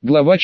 Глава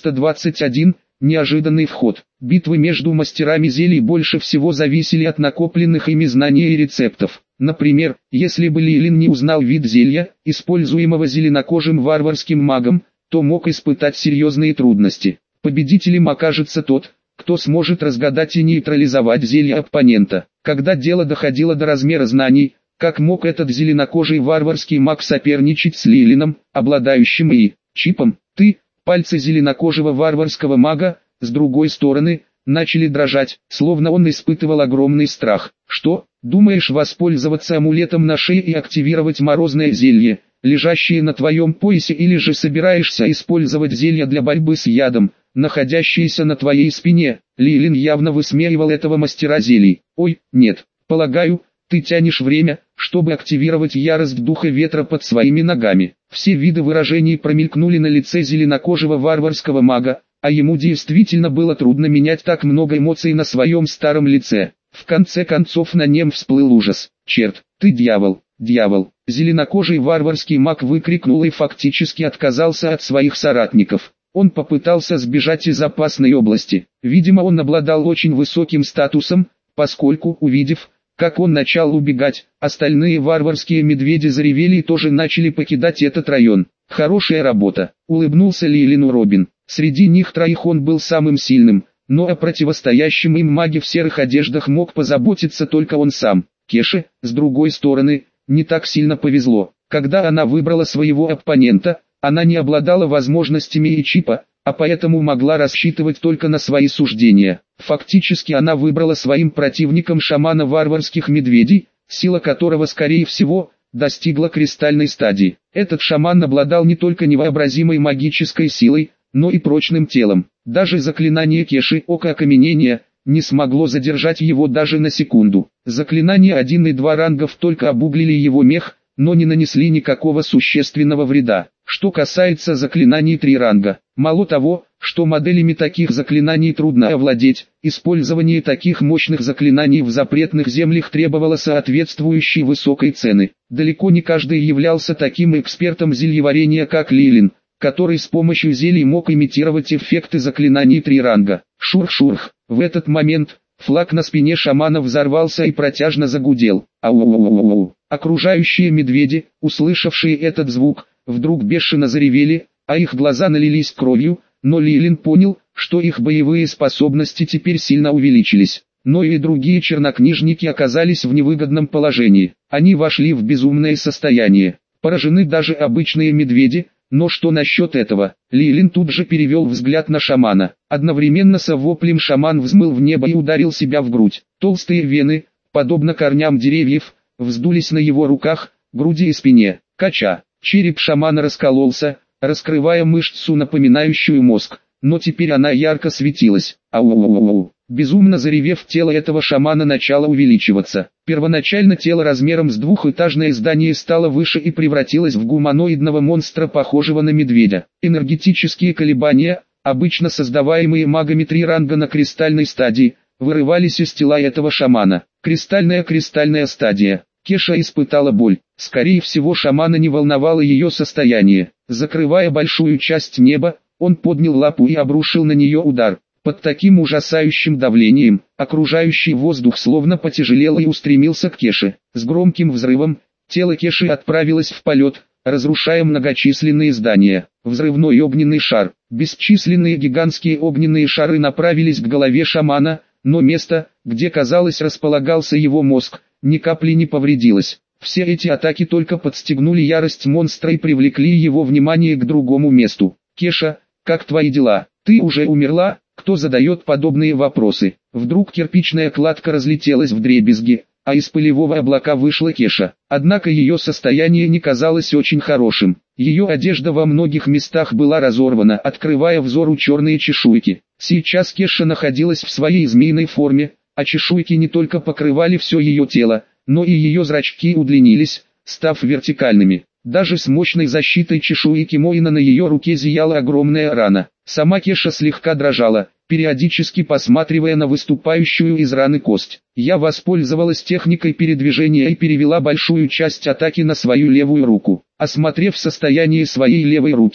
421. Неожиданный вход. Битвы между мастерами зелий больше всего зависели от накопленных ими знаний и рецептов. Например, если бы Лилин не узнал вид зелья, используемого зеленокожим варварским магом, то мог испытать серьезные трудности. Победителем окажется тот, кто сможет разгадать и нейтрализовать зелье оппонента. Когда дело доходило до размера знаний, как мог этот зеленокожий варварский маг соперничать с Лилином, обладающим и чипом? Пальцы зеленокожего варварского мага, с другой стороны, начали дрожать, словно он испытывал огромный страх. Что, думаешь воспользоваться амулетом на шее и активировать морозное зелье, лежащее на твоем поясе, или же собираешься использовать зелье для борьбы с ядом, находящееся на твоей спине? Лилин явно высмеивал этого мастера зелий. Ой, нет, полагаю, ты тянешь время, чтобы активировать ярость духа ветра под своими ногами. Все виды выражений промелькнули на лице зеленокожего варварского мага, а ему действительно было трудно менять так много эмоций на своем старом лице. В конце концов на нем всплыл ужас. «Черт, ты дьявол, дьявол!» Зеленокожий варварский маг выкрикнул и фактически отказался от своих соратников. Он попытался сбежать из опасной области. Видимо, он обладал очень высоким статусом, поскольку, увидев, как он начал убегать, остальные варварские медведи заревели и тоже начали покидать этот район. «Хорошая работа», — улыбнулся Лилину Робин. Среди них троих он был самым сильным, но о противостоящем им маге в серых одеждах мог позаботиться только он сам. Кеше, с другой стороны, не так сильно повезло. Когда она выбрала своего оппонента, она не обладала возможностями и чипа, а поэтому могла рассчитывать только на свои суждения. Фактически она выбрала своим противником шамана варварских медведей, сила которого, скорее всего, достигла кристальной стадии. Этот шаман обладал не только невообразимой магической силой, но и прочным телом. Даже заклинание Кеши «Око окаменения» не смогло задержать его даже на секунду. Заклинания 1 и 2 рангов только обуглили его мех, но не нанесли никакого существенного вреда. Что касается заклинаний 3 ранга, мало того, что моделями таких заклинаний трудно овладеть, использование таких мощных заклинаний в запретных землях требовало соответствующей высокой цены. Далеко не каждый являлся таким экспертом зельеварения, как Лилин, который с помощью зелий мог имитировать эффекты заклинаний 3 ранга. Шурх-шурх. В этот момент флаг на спине шамана взорвался и протяжно загудел. Ау-ау-ау-ау. Окружающие медведи, услышавшие этот звук, вдруг бешено заревели, а их глаза налились кровью, но Лилин понял, что их боевые способности теперь сильно увеличились. Но и другие чернокнижники оказались в невыгодном положении. Они вошли в безумное состояние. Поражены даже обычные медведи, но что насчет этого? Лилин тут же перевел взгляд на шамана. Одновременно с воплем шаман взмыл в небо и ударил себя в грудь. Толстые вены, подобно корням деревьев, вздулись на его руках, груди и спине. Кача. Череп шамана раскололся, раскрывая мышцу, напоминающую мозг, но теперь она ярко светилась. Ау-ау-ау. Безумно заревев, тело этого шамана начало увеличиваться. Первоначально тело размером с двухэтажное здание стало выше и превратилось в гуманоидного монстра, похожего на медведя. Энергетические колебания, обычно создаваемые магами 3 ранга на кристальной стадии, вырывались из тела этого шамана. Кристальная стадия. Кеша испытала боль. Скорее всего, шамана не волновало ее состояние. Закрывая большую часть неба, он поднял лапу и обрушил на нее удар. Под таким ужасающим давлением, окружающий воздух словно потяжелел и устремился к Кеше. С громким взрывом, тело Кеши отправилось в полет, разрушая многочисленные здания. Взрывной огненный шар. Бесчисленные гигантские огненные шары направились к голове шамана, но место, где, казалось, располагался его мозг, ни капли не повредилось. Все эти атаки только подстегнули ярость монстра и привлекли его внимание к другому месту. «Кеша, как твои дела? Ты уже умерла?» Кто задает подобные вопросы? Вдруг кирпичная кладка разлетелась вдребезги, а из пылевого облака вышла Кеша. Однако ее состояние не казалось очень хорошим. Ее одежда во многих местах была разорвана, открывая взору черные чешуйки. Сейчас Кеша находилась в своей змеиной форме, а чешуйки не только покрывали все ее тело, но и ее зрачки удлинились, став вертикальными. Даже с мощной защитой чешуи Кимоина на ее руке зияла огромная рана. Сама Кеша слегка дрожала, периодически посматривая на выступающую из раны кость. Я воспользовалась техникой передвижения и перевела большую часть атаки на свою левую руку. Осмотрев состояние своей левой руки,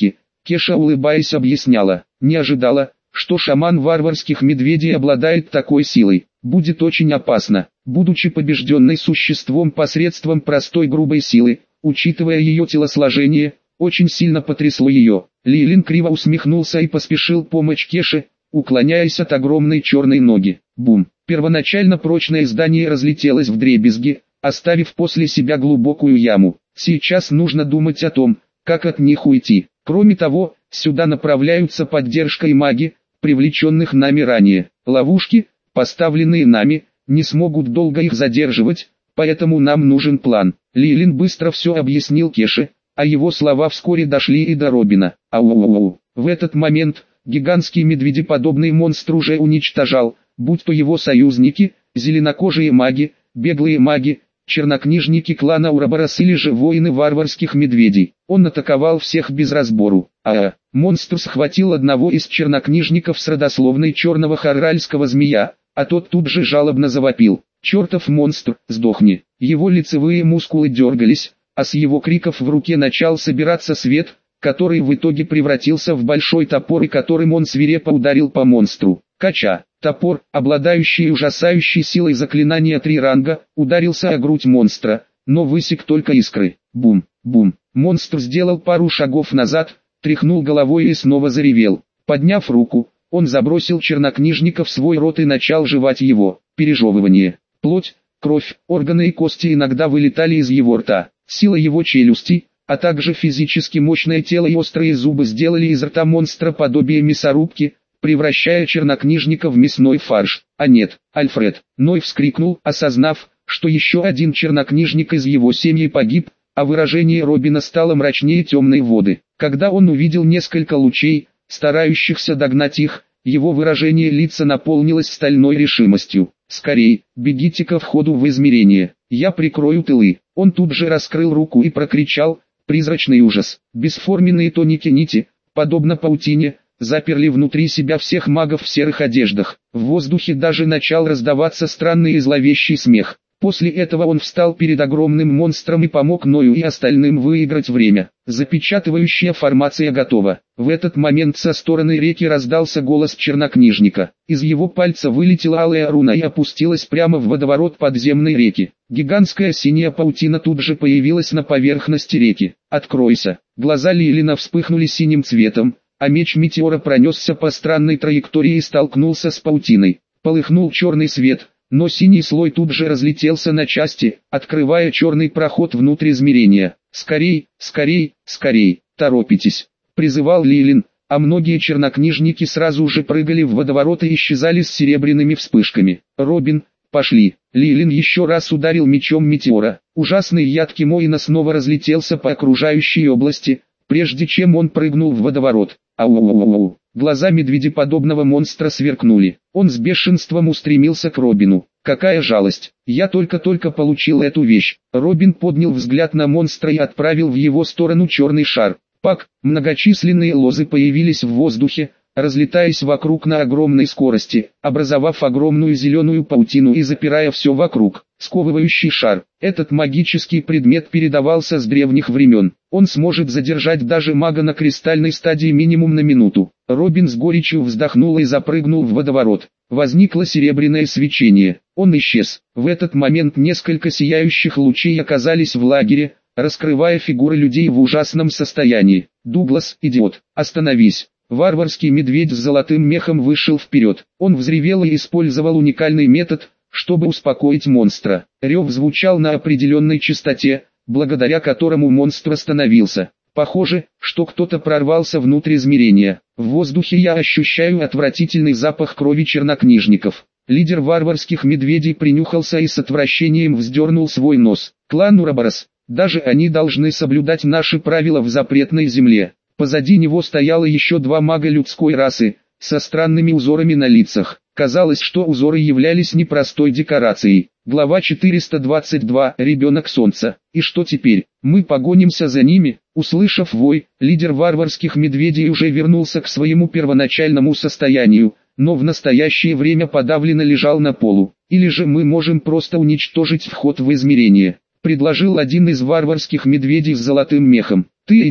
Кеша, улыбаясь, объясняла. Не ожидала, что шаман варварских медведей обладает такой силой. Будет очень опасно, будучи побежденной существом посредством простой грубой силы, учитывая ее телосложение, очень сильно потрясло ее. Лилин криво усмехнулся и поспешил помочь Кеше, уклоняясь от огромной черной ноги. Бум! Первоначально прочное здание разлетелось вдребезги, оставив после себя глубокую яму. Сейчас нужно думать о том, как от них уйти. Кроме того, сюда направляются поддержка и маги, привлеченных нами ранее. Ловушки, поставленные нами, не смогут долго их задерживать, поэтому нам нужен план. Лилин быстро все объяснил Кеше, а его слова вскоре дошли и до Робина. Ау-ау-ау. В этот момент, гигантский медведеподобный монстр уже уничтожал, будь то его союзники, зеленокожие маги, беглые маги, чернокнижники клана Ураборос или же воины варварских медведей. Он атаковал всех без разбору. Монстр схватил одного из чернокнижников с родословной черного харральского змея, а тот тут же жалобно завопил. «Чертов монстр, сдохни!» Его лицевые мускулы дергались, а с его криков в руке начал собираться свет, который в итоге превратился в большой топор и которым он свирепо ударил по монстру. Кача, топор, обладающий ужасающей силой заклинания 3 ранга, ударился о грудь монстра, но высек только искры. Бум, бум. Монстр сделал пару шагов назад, тряхнул головой и снова заревел. Подняв руку, он забросил чернокнижника в свой рот и начал жевать его. Пережевывание. Плоть, кровь, органы и кости иногда вылетали из его рта. Сила его челюстей, а также физически мощное тело и острые зубы сделали из рта монстра подобие мясорубки, превращая чернокнижника в мясной фарш. А нет, Альфред. Ной вскрикнул, осознав, что еще один чернокнижник из его семьи погиб, а выражение Робина стало мрачнее темной воды. Когда он увидел несколько лучей, старающихся догнать их, его выражение лица наполнилось стальной решимостью. «Скорей, бегите ко входу в измерение, я прикрою тылы». Он тут же раскрыл руку и прокричал: «Призрачный ужас!» Бесформенные тоники нити, подобно паутине, заперли внутри себя всех магов в серых одеждах. В воздухе даже начал раздаваться странный и зловещий смех. После этого он встал перед огромным монстром и помог Ною и остальным выиграть время. Запечатывающая формация готова. В этот момент со стороны реки раздался голос чернокнижника. Из его пальца вылетела алая руна и опустилась прямо в водоворот подземной реки. Гигантская синяя паутина тут же появилась на поверхности реки. «Откройся!» Глаза Лилина вспыхнули синим цветом, а меч метеора пронесся по странной траектории и столкнулся с паутиной. Полыхнул черный свет, но синий слой тут же разлетелся на части, открывая черный проход внутрь измерения. «Скорей, скорей, скорей, торопитесь!» — призывал Лилин, а многие чернокнижники сразу же прыгали в водоворот и исчезали с серебряными вспышками. «Робин, пошли!» Лилин еще раз ударил мечом метеора. Ужасный яд Кимоина снова разлетелся по окружающей области, прежде чем он прыгнул в водоворот. Ау-ау-ау. Глаза медведеподобного монстра сверкнули. Он с бешенством устремился к Робину. «Какая жалость! Я только-только получил эту вещь!» Робин поднял взгляд на монстра и отправил в его сторону черный шар. Пак, многочисленные лозы появились в воздухе, разлетаясь вокруг на огромной скорости, образовав огромную зеленую паутину и запирая все вокруг. Сковывающий шар. Этот магический предмет передавался с древних времен. Он сможет задержать даже мага на кристальной стадии минимум на минуту. Робин с горечью вздохнул и запрыгнул в водоворот. Возникло серебряное свечение. Он исчез. В этот момент несколько сияющих лучей оказались в лагере, раскрывая фигуры людей в ужасном состоянии. «Дуглас, идиот, остановись!» Варварский медведь с золотым мехом вышел вперед. Он взревел и использовал уникальный метод, чтобы успокоить монстра. Рев звучал на определенной частоте, благодаря которому монстр остановился. Похоже, что кто-то прорвался внутрь измерения. В воздухе я ощущаю отвратительный запах крови чернокнижников. Лидер варварских медведей принюхался и с отвращением вздернул свой нос. «Клан Ураборос, даже они должны соблюдать наши правила в запретной земле». Позади него стояло еще 2 мага людской расы, со странными узорами на лицах. Казалось, что узоры являлись непростой декорацией. Глава 422. Ребенок солнца. И что теперь? Мы погонимся за ними? Услышав вой, лидер варварских медведей уже вернулся к своему первоначальному состоянию, но в настоящее время подавленно лежал на полу. Или же мы можем просто уничтожить вход в измерение, предложил один из варварских медведей с золотым мехом. «Ты идиот?»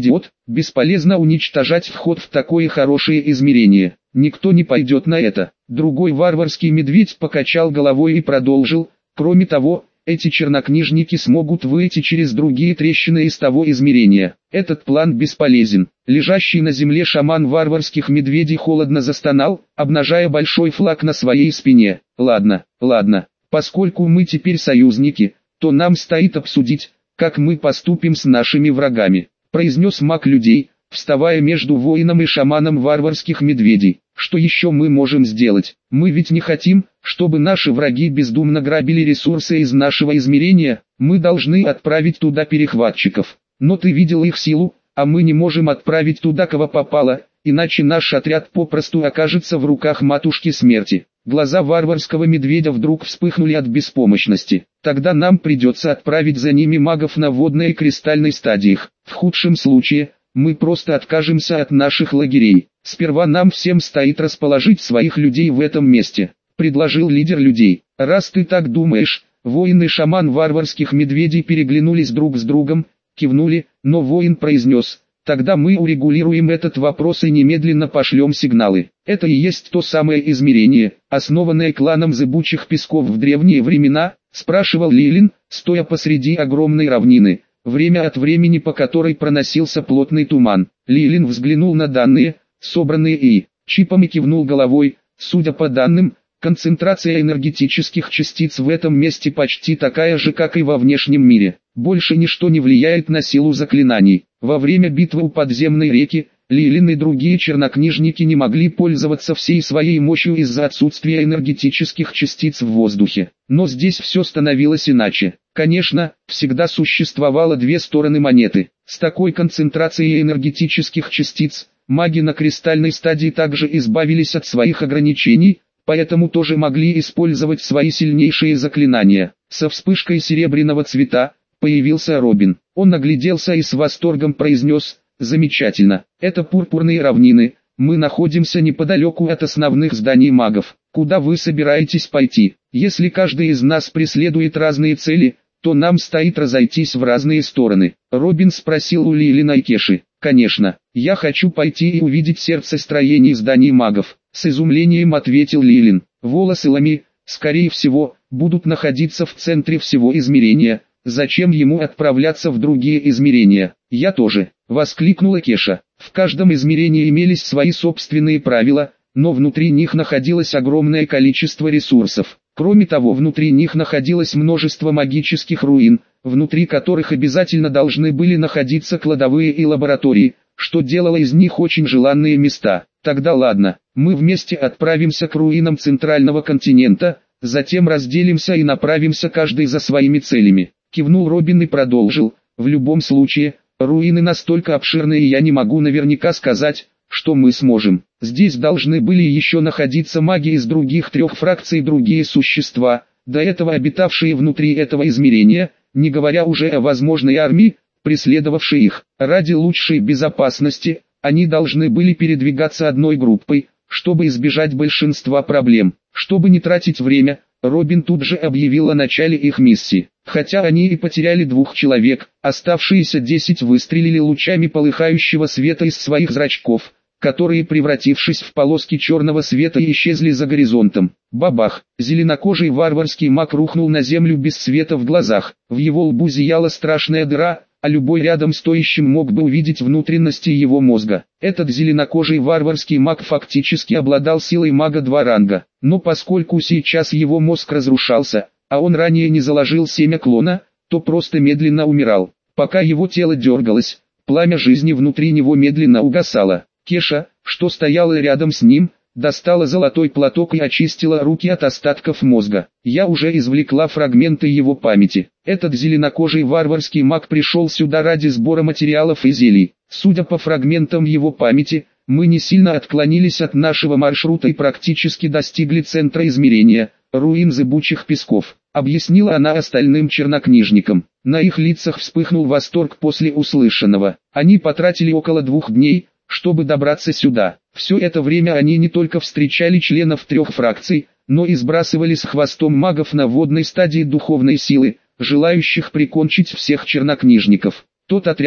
Бесполезно уничтожать вход в такое хорошее измерение. Никто не пойдет на это. Другой варварский медведь покачал головой и продолжил. Кроме того, эти чернокнижники смогут выйти через другие трещины из того измерения. Этот план бесполезен. Лежащий на земле шаман варварских медведей холодно застонал, обнажая большой флаг на своей спине. Ладно, поскольку мы теперь союзники, то нам стоит обсудить, как мы поступим с нашими врагами, произнес маг людей, вставая между воином и шаманом варварских медведей. Что еще мы можем сделать? Мы ведь не хотим, чтобы наши враги бездумно грабили ресурсы из нашего измерения. Мы должны отправить туда перехватчиков. Но ты видел их силу, а мы не можем отправить туда кого попало, иначе наш отряд попросту окажется в руках матушки смерти. Глаза варварского медведя вдруг вспыхнули от беспомощности. Тогда нам придется отправить за ними магов на водной и кристальной стадиях. В худшем случае, мы просто откажемся от наших лагерей. Сперва нам всем стоит расположить своих людей в этом месте, предложил лидер людей. Раз ты так думаешь, воин и шаман варварских медведей переглянулись друг с другом, кивнули, но воин произнес: тогда мы урегулируем этот вопрос и немедленно пошлем сигналы. Это и есть то самое измерение, основанное кланом Зыбучих Песков в древние времена, спрашивал Лилин, стоя посреди огромной равнины, время от времени по которой проносился плотный туман. Лилин взглянул на данные, собранные и чипом, и кивнул головой. Судя по данным, концентрация энергетических частиц в этом месте почти такая же, как и во внешнем мире. Больше ничто не влияет на силу заклинаний. Во время битвы у подземной реки, Лилин и другие чернокнижники не могли пользоваться всей своей мощью из-за отсутствия энергетических частиц в воздухе. Но здесь все становилось иначе. Конечно, всегда существовало две стороны монеты. С такой концентрацией энергетических частиц, маги на кристальной стадии также избавились от своих ограничений, поэтому тоже могли использовать свои сильнейшие заклинания. Со вспышкой серебряного цвета появился Робин. Он огляделся и с восторгом произнес: замечательно, это пурпурные равнины, мы находимся неподалеку от основных зданий магов. Куда вы собираетесь пойти? Если каждый из нас преследует разные цели, то нам стоит разойтись в разные стороны. Робин спросил у Лилина и Кеши. Конечно, я хочу пойти и увидеть сердцестроение зданий магов, с изумлением ответил Лилин. Волосы Лами, скорее всего, будут находиться в центре всего измерения. Зачем ему отправляться в другие измерения? Я тоже, воскликнула Кеша. В каждом измерении имелись свои собственные правила, но внутри них находилось огромное количество ресурсов. Кроме того, внутри них находилось множество магических руин, внутри которых обязательно должны были находиться кладовые и лаборатории, что делало из них очень желанные места. Тогда ладно, мы вместе отправимся к руинам центрального континента, затем разделимся и направимся каждый за своими целями. Кивнул Робин и продолжил: в любом случае, руины настолько обширные, я не могу наверняка сказать, что мы сможем. Здесь должны были еще находиться маги из других трех фракций, другие существа, до этого обитавшие внутри этого измерения, не говоря уже о возможной армии, преследовавшей их. Ради лучшей безопасности, они должны были передвигаться одной группой, чтобы избежать большинства проблем. Чтобы не тратить время, Робин тут же объявил о начале их миссии. Хотя они и потеряли 2 человек, оставшиеся 10 выстрелили лучами полыхающего света из своих зрачков, которые, превратившись в полоски черного света, исчезли за горизонтом. Бабах! Зеленокожий варварский маг рухнул на землю без света в глазах. В его лбу зияла страшная дыра, а любой рядом стоящим мог бы увидеть внутренности его мозга. Этот зеленокожий варварский маг фактически обладал силой мага 2 ранга, но поскольку сейчас его мозг разрушался, а он ранее не заложил семя клона, то просто медленно умирал. Пока его тело дергалось, пламя жизни внутри него медленно угасало. Кеша, что стояла рядом с ним, достала золотой платок и очистила руки от остатков мозга. Я уже извлекла фрагменты его памяти. Этот зеленокожий варварский маг пришел сюда ради сбора материалов и зелий. Судя по фрагментам его памяти, мы не сильно отклонились от нашего маршрута и практически достигли центра измерения, руин Зыбучих Песков, объяснила она остальным чернокнижникам. На их лицах вспыхнул восторг после услышанного. Они потратили около 2 дней, чтобы добраться сюда. Все это время они не только встречали членов 3 фракций, но и сбрасывали с хвостом магов на водной стадии духовной силы, желающих прикончить всех чернокнижников. Тот отряд,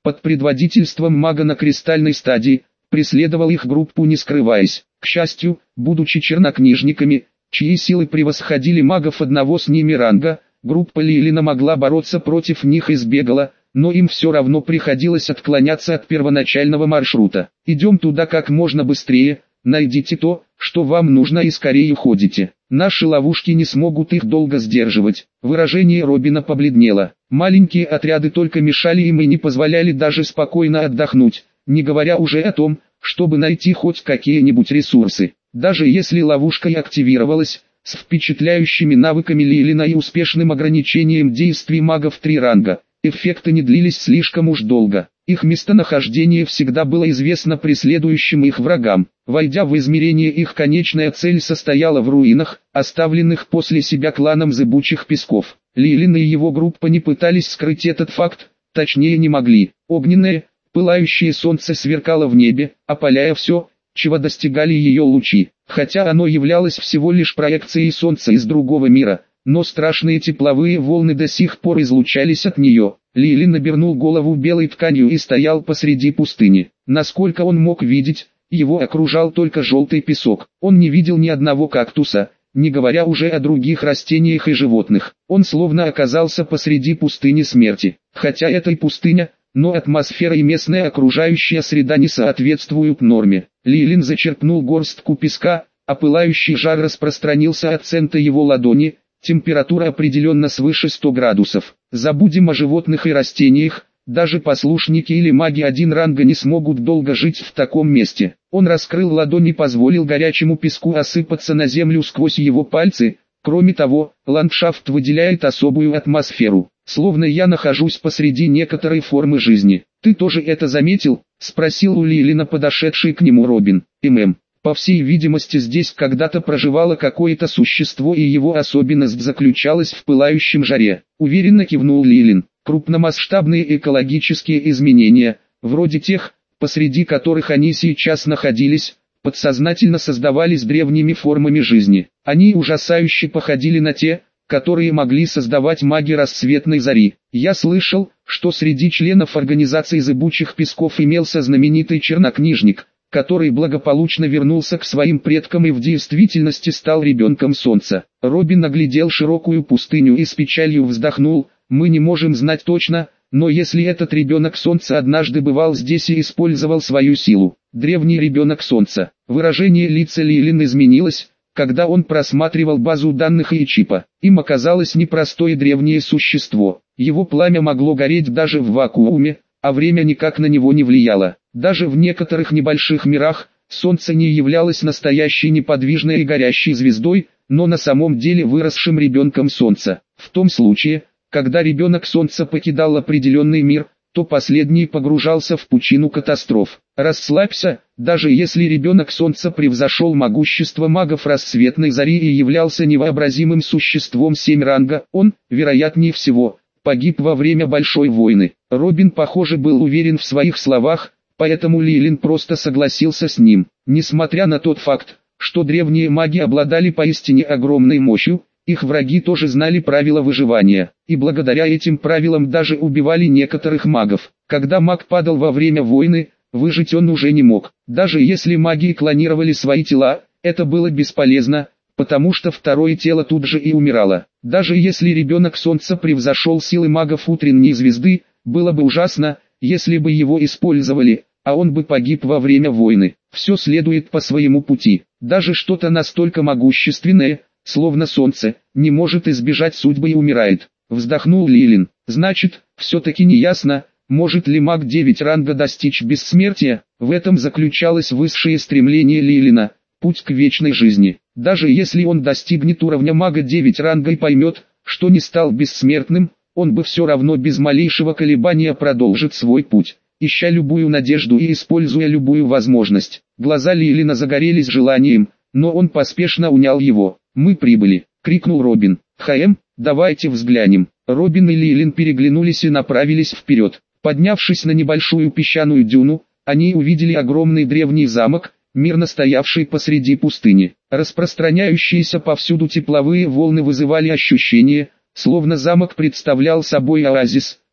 под предводительством мага на кристальной стадии, преследовал их группу не скрываясь. К счастью, будучи чернокнижниками, чьи силы превосходили магов одного с ними ранга, группа Лилина могла бороться против них и сбегала, но им все равно приходилось отклоняться от первоначального маршрута. «Идем туда как можно быстрее, найдите то, что вам нужно и скорее уходите. Наши ловушки не смогут их долго сдерживать». Выражение Робина побледнело. Маленькие отряды только мешали им и не позволяли даже спокойно отдохнуть, не говоря уже о том, чтобы найти хоть какие-нибудь ресурсы. Даже если ловушка и активировалась, с впечатляющими навыками Лилина и успешным ограничением действий магов 3 ранга, эффекты не длились слишком уж долго. Их местонахождение всегда было известно преследующим их врагам. Войдя в измерение, их конечная цель состояла в руинах, оставленных после себя кланом Зыбучих Песков. Лилин и его группа не пытались скрыть этот факт, точнее не могли. Огненное, пылающее солнце сверкало в небе, опаляя все, чего достигали ее лучи. Хотя оно являлось всего лишь проекцией солнца из другого мира, но страшные тепловые волны до сих пор излучались от нее. Лилин обернул голову белой тканью и стоял посреди пустыни. Насколько он мог видеть, его окружал только желтый песок. Он не видел ни одного кактуса, не говоря уже о других растениях и животных. Он словно оказался посреди пустыни смерти. Хотя это и пустыня, но атмосфера и местная окружающая среда не соответствуют норме. Лилин зачерпнул горстку песка, а пылающий жар распространился от центра его ладони. Температура определенно свыше 100 градусов. Забудем о животных и растениях, даже послушники или маги 1 ранга не смогут долго жить в таком месте. Он раскрыл ладонь и позволил горячему песку осыпаться на землю сквозь его пальцы. Кроме того, ландшафт выделяет особую атмосферу, словно я нахожусь посреди некоторой формы жизни. «Ты тоже это заметил?» — спросил у Лилина подошедший к нему Робин. По всей видимости, здесь когда-то проживало какое-то существо, и его особенность заключалась в пылающем жаре. Уверенно кивнул Лилин. Крупномасштабные экологические изменения, вроде тех, посреди которых они сейчас находились, подсознательно создавались древними формами жизни. Они ужасающе походили на те, которые могли создавать маги рассветной зари. Я слышал, что среди членов организации Зыбучих Песков имелся знаменитый чернокнижник, который благополучно вернулся к своим предкам и в действительности стал ребенком солнца. Робин оглядел широкую пустыню и с печалью вздохнул. «Мы не можем знать точно, но если этот ребенок солнца однажды бывал здесь и использовал свою силу». Древний ребенок солнца. Выражение лица Лилин изменилось, когда он просматривал базу данных Ичипа. Им оказалось непростое древнее существо. Его пламя могло гореть даже в вакууме, а время никак на него не влияло. Даже в некоторых небольших мирах, Солнце не являлось настоящей неподвижной и горящей звездой, но на самом деле выросшим ребенком Солнца. В том случае, когда ребенок Солнца покидал определенный мир, то последний погружался в пучину катастроф. Расслабься, даже если ребенок Солнца превзошел могущество магов рассветной зари и являлся невообразимым существом 7 ранга, он, вероятнее всего, погиб во время Большой войны. Робин, похоже, был уверен в своих словах, поэтому Лилин просто согласился с ним. Несмотря на тот факт, что древние маги обладали поистине огромной мощью, их враги тоже знали правила выживания, и благодаря этим правилам даже убивали некоторых магов. Когда маг падал во время войны, выжить он уже не мог. Даже если маги клонировали свои тела, это было бесполезно, потому что второе тело тут же и умирало. Даже если ребенок Солнца превзошел силы магов утренней звезды, было бы ужасно, если бы его использовали, а он бы погиб во время войны. Все следует по своему пути. Даже что-то настолько могущественное, словно Солнце, не может избежать судьбы и умирает. Вздохнул Лилин. Значит, все-таки не ясно, может ли маг 9 ранга достичь бессмертия. В этом заключалось высшее стремление Лилина, путь к вечной жизни. Даже если он достигнет уровня мага 9 ранга и поймет, что не стал бессмертным, он бы все равно без малейшего колебания продолжит свой путь, ища любую надежду и используя любую возможность. Глаза Лилина загорелись желанием, но он поспешно унял его. «Мы прибыли!» — крикнул Робин. Давайте взглянем». Робин и Лилин переглянулись и направились вперед. Поднявшись на небольшую песчаную дюну, они увидели огромный древний замок, мирно стоявший посреди пустыни. Распространяющиеся повсюду тепловые волны вызывали ощущение, словно замок представлял собой оазис,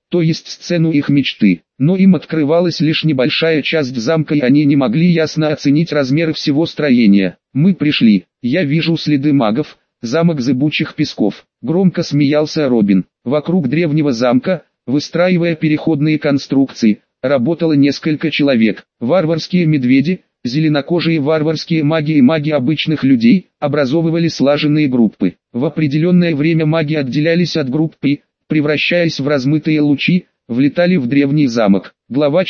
то есть сцену их мечты. Но им открывалась лишь небольшая часть замка, и они не могли ясно оценить размеры всего строения. «Мы пришли. Я вижу следы магов. Замок зыбучих песков», — громко смеялся Робин. Вокруг древнего замка, выстраивая переходные конструкции, работало несколько человек. Варварские медведи, зеленокожие варварские маги и маги обычных людей образовывали слаженные группы. В определенное время маги отделялись от группы, превращаясь в размытые лучи, влетали в древний замок. Глава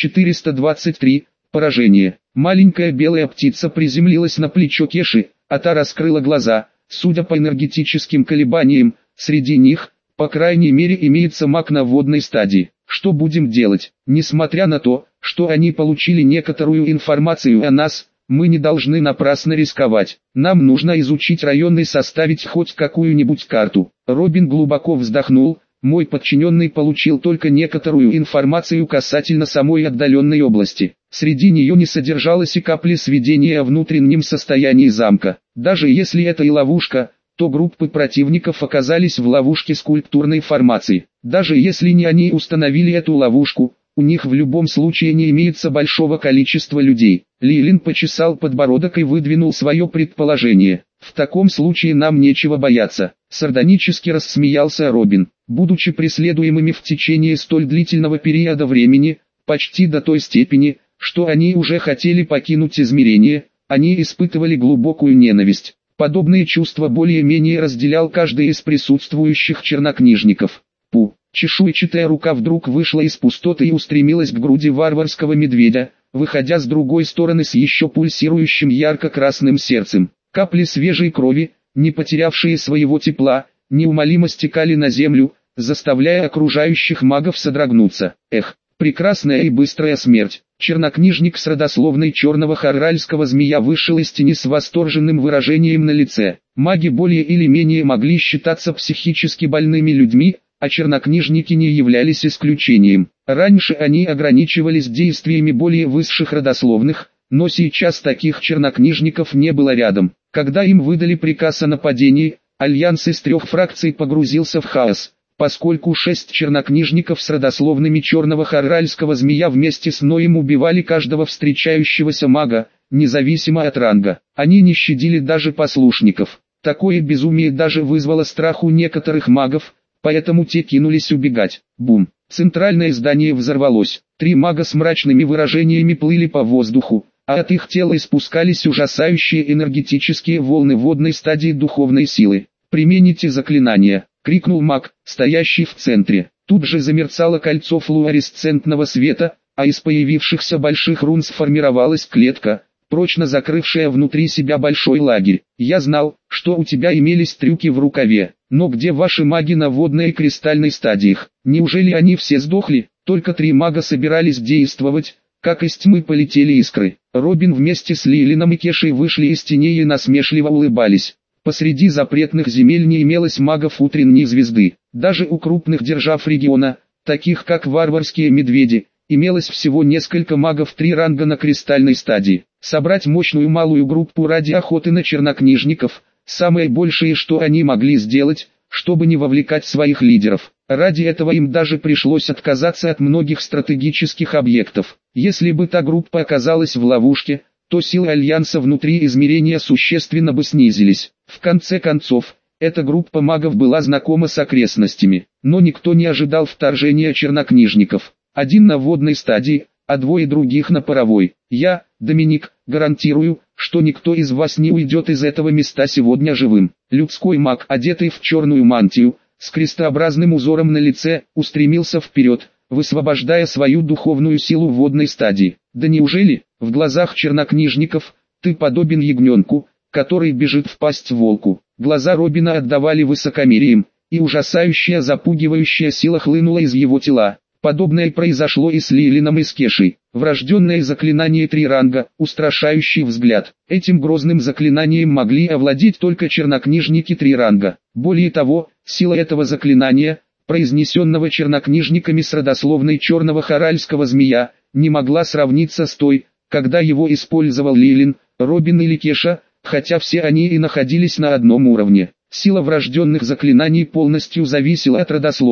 423. Поражение. Маленькая белая птица приземлилась на плечо Кеши, а та раскрыла глаза. Судя по энергетическим колебаниям, среди них, по крайней мере, имеется маг на водной стадии. Что будем делать? Несмотря на то, что они получили некоторую информацию о нас, мы не должны напрасно рисковать. Нам нужно изучить район и составить хоть какую-нибудь карту. Робин глубоко вздохнул. Мой подчиненный получил только некоторую информацию касательно самой отдаленной области. Среди нее не содержалось и капли сведения о внутреннем состоянии замка. Даже если это и ловушка, то группы противников оказались в ловушке скульптурной формации. Даже если не они установили эту ловушку, у них в любом случае не имеется большого количества людей. Лилин почесал подбородок и выдвинул свое предположение. В таком случае нам нечего бояться. Сардонически рассмеялся Робин. Будучи преследуемыми в течение столь длительного периода времени, почти до той степени, что они уже хотели покинуть измерение, они испытывали глубокую ненависть. Подобные чувства более-менее разделял каждый из присутствующих чернокнижников. Чешуйчатая рука вдруг вышла из пустоты и устремилась к груди варварского медведя, выходя с другой стороны с еще пульсирующим ярко-красным сердцем. Капли свежей крови, не потерявшие своего тепла, неумолимо стекали на землю, заставляя окружающих магов содрогнуться. Эх, прекрасная и быстрая смерть. Чернокнижник с родословной черного харральского змея вышел из тени с восторженным выражением на лице. Маги более или менее могли считаться психически больными людьми, а чернокнижники не являлись исключением. Раньше они ограничивались действиями более высших родословных, но сейчас таких чернокнижников не было рядом. Когда им выдали приказ о нападении, альянс из 3 фракций погрузился в хаос, поскольку 6 чернокнижников с родословными черного харральского змея вместе с Ноем убивали каждого встречающегося мага, независимо от ранга. Они не щадили даже послушников. Такое безумие даже вызвало страх у некоторых магов, поэтому те кинулись убегать. Бум! Центральное здание взорвалось. 3 мага с мрачными выражениями плыли по воздуху, а от их тела испускались ужасающие энергетические волны водной стадии духовной силы. «Примените заклинание!» — крикнул маг, стоящий в центре. Тут же замерцало кольцо флуоресцентного света, а из появившихся больших рун сформировалась клетка, прочно закрывшая внутри себя большой лагерь. «Я знал, что у тебя имелись трюки в рукаве, но где ваши маги на водной и кристальной стадиях? Неужели они все сдохли?» Только 3 мага собирались действовать, как из тьмы полетели искры. Робин вместе с Лилином и Кешей вышли из теней и насмешливо улыбались. Посреди запретных земель не имелось магов утренней звезды. Даже у крупных держав региона, таких как варварские медведи, имелось всего несколько магов 3 ранга на кристальной стадии. Собрать мощную малую группу ради охоты на чернокнижников – самое большее, что они могли сделать, чтобы не вовлекать своих лидеров. Ради этого им даже пришлось отказаться от многих стратегических объектов. Если бы та группа оказалась в ловушке, то силы Альянса внутри измерения существенно бы снизились. В конце концов, эта группа магов была знакома с окрестностями, но никто не ожидал вторжения чернокнижников. Один на водной стадии, а 2 других на паровой. Я, Доминик, гарантирую, что никто из вас не уйдет из этого места сегодня живым. Людской маг, одетый в черную мантию, с крестообразным узором на лице, устремился вперед, высвобождая свою духовную силу в водной стадии. Да неужели, в глазах чернокнижников, ты подобен ягненку, который бежит в пасть волку? Глаза Робина отдавали высокомерием, и ужасающая запугивающая сила хлынула из его тела. Подобное произошло и с Лилином и с Кешей. Врожденное заклинание 3 ранга, устрашающий взгляд. Этим грозным заклинанием могли овладеть только чернокнижники 3 ранга. Более того, сила этого заклинания, произнесенного чернокнижниками с родословной черного харальского змея, не могла сравниться с той, когда его использовал Лилин, Робин или Кеша, хотя все они и находились на одном уровне. Сила врожденных заклинаний полностью зависела от родословных.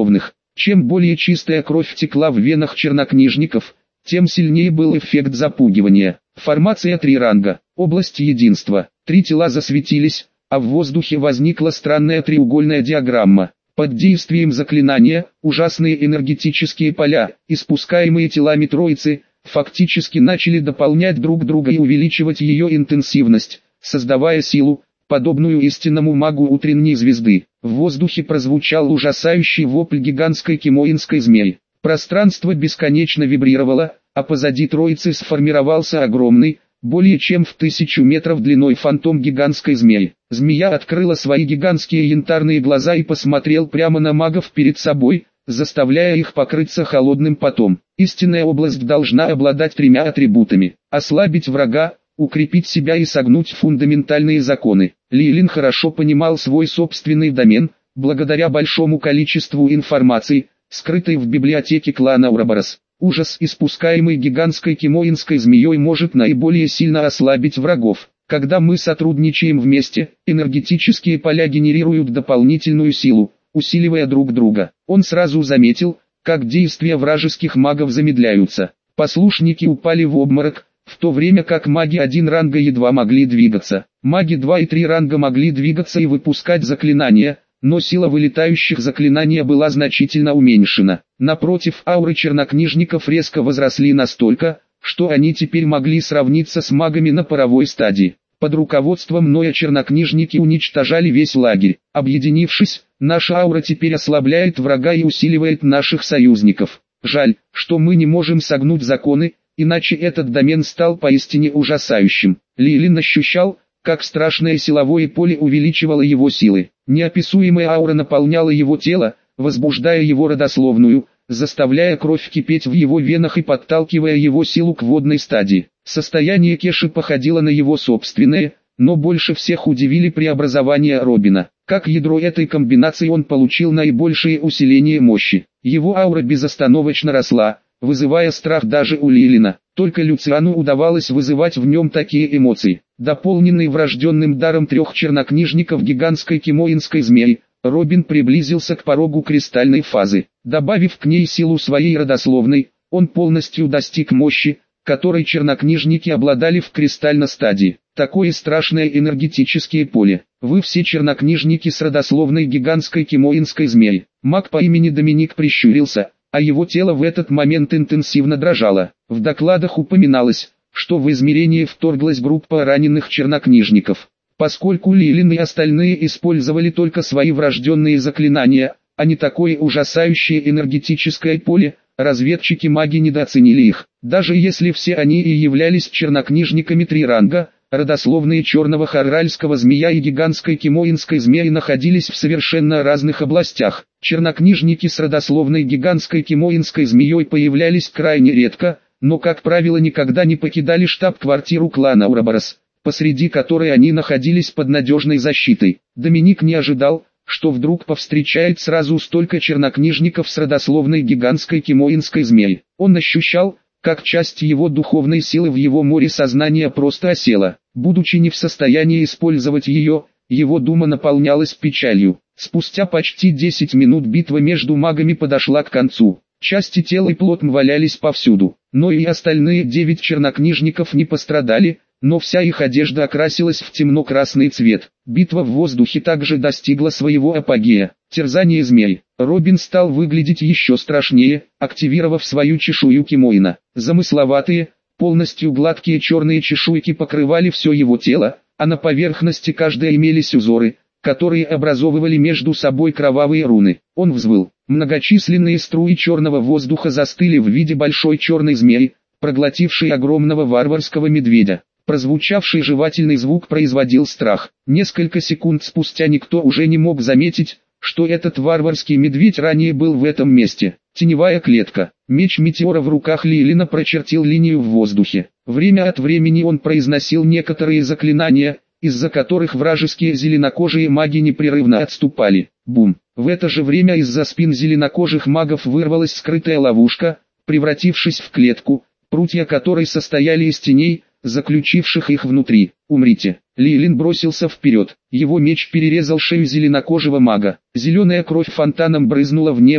Чем более чистая кровь текла в венах чернокнижников, тем сильнее был эффект запугивания. Формация 3 ранга, область единства. 3 тела засветились, а в воздухе возникла странная треугольная диаграмма. Под действием заклинания, ужасные энергетические поля, испускаемые телами троицы, фактически начали дополнять друг друга и увеличивать ее интенсивность, создавая силу, подобную истинному магу утренней звезды. В воздухе прозвучал ужасающий вопль гигантской кимоинской змеи. Пространство бесконечно вибрировало, а позади троицы сформировался огромный, более чем в 1000 метров длиной фантом гигантской змеи. Змея открыла свои гигантские янтарные глаза и посмотрел прямо на магов перед собой, заставляя их покрыться холодным потом. Истинная область должна обладать 3 атрибутами: ослабить врага, укрепить себя и согнуть фундаментальные законы. Лилин хорошо понимал свой собственный домен, благодаря большому количеству информации, скрытой в библиотеке клана Ураборос. Ужас, испускаемый гигантской кимоинской змеей, может наиболее сильно ослабить врагов. Когда мы сотрудничаем вместе, энергетические поля генерируют дополнительную силу, усиливая друг друга. Он сразу заметил, как действия вражеских магов замедляются. Послушники упали в обморок, в то время как маги 1 ранга едва могли двигаться. Маги 2 и 3 ранга могли двигаться и выпускать заклинания, но сила вылетающих заклинания была значительно уменьшена. Напротив, ауры чернокнижников резко возросли настолько, что они теперь могли сравниться с магами на паровой стадии. Под руководством Ноя чернокнижники уничтожали весь лагерь. Объединившись, наша аура теперь ослабляет врага и усиливает наших союзников. Жаль, что мы не можем согнуть законы, иначе этот домен стал поистине ужасающим. Лилин ощущал, как страшное силовое поле увеличивало его силы. Неописуемая аура наполняла его тело, возбуждая его родословную, заставляя кровь кипеть в его венах и подталкивая его силу к водной стадии. Состояние Кеши походило на его собственное, но больше всех удивили преобразования Робина. Как ядро этой комбинации он получил наибольшее усиление мощи. Его аура безостановочно росла, вызывая страх даже у Лилина. Только Люциану удавалось вызывать в нем такие эмоции. Дополненный врожденным даром 3 чернокнижников гигантской кимоинской змеи, Робин приблизился к порогу кристальной фазы. Добавив к ней силу своей родословной, он полностью достиг мощи, которой чернокнижники обладали в кристальной стадии. Такое страшное энергетическое поле. Вы все чернокнижники с родословной гигантской кимоинской змеи. Маг по имени Доминик прищурился, а его тело в этот момент интенсивно дрожало. В докладах упоминалось, что в измерение вторглась группа раненых чернокнижников. Поскольку Лилин и остальные использовали только свои врожденные заклинания, а не такое ужасающее энергетическое поле, разведчики-маги недооценили их. Даже если все они и являлись чернокнижниками 3 ранга, родословные черного харральского змея и гигантской кимоинской змеи находились в совершенно разных областях. Чернокнижники с родословной гигантской кимоинской змеей появлялись крайне редко, но как правило никогда не покидали штаб-квартиру клана Ураборос, посреди которой они находились под надежной защитой. Доминик не ожидал, что вдруг повстречает сразу столько чернокнижников с родословной гигантской кимоинской змеей. Он ощущал, как часть его духовной силы в его море сознания просто осела. Будучи не в состоянии использовать ее, его дума наполнялась печалью. Спустя почти 10 минут битва между магами подошла к концу. Части тела и плоть валялись повсюду, но и остальные 9 чернокнижников не пострадали, но вся их одежда окрасилась в темно-красный цвет. Битва в воздухе также достигла своего апогея. Терзание змей. Робин стал выглядеть еще страшнее, активировав свою чешую кимоина. Замысловатые, полностью гладкие черные чешуйки покрывали все его тело, а на поверхности каждой имелись узоры, которые образовывали между собой кровавые руны. Он взвыл. Многочисленные струи черного воздуха застыли в виде большой черной змеи, проглотившей огромного варварского медведя. Прозвучавший жевательный звук производил страх. Несколько секунд спустя никто уже не мог заметить, что этот варварский медведь ранее был в этом месте. Теневая клетка. Меч метеора в руках Лилина прочертил линию в воздухе. Время от времени он произносил некоторые заклинания, из-за которых вражеские зеленокожие маги непрерывно отступали. Бум! В это же время из-за спин зеленокожих магов вырвалась скрытая ловушка, превратившись в клетку, прутья которой состояли из теней, заключивших их внутри. «Умрите!» Лилин бросился вперед. Его меч перерезал шею зеленокожего мага. Зеленая кровь фонтаном брызнула в небо,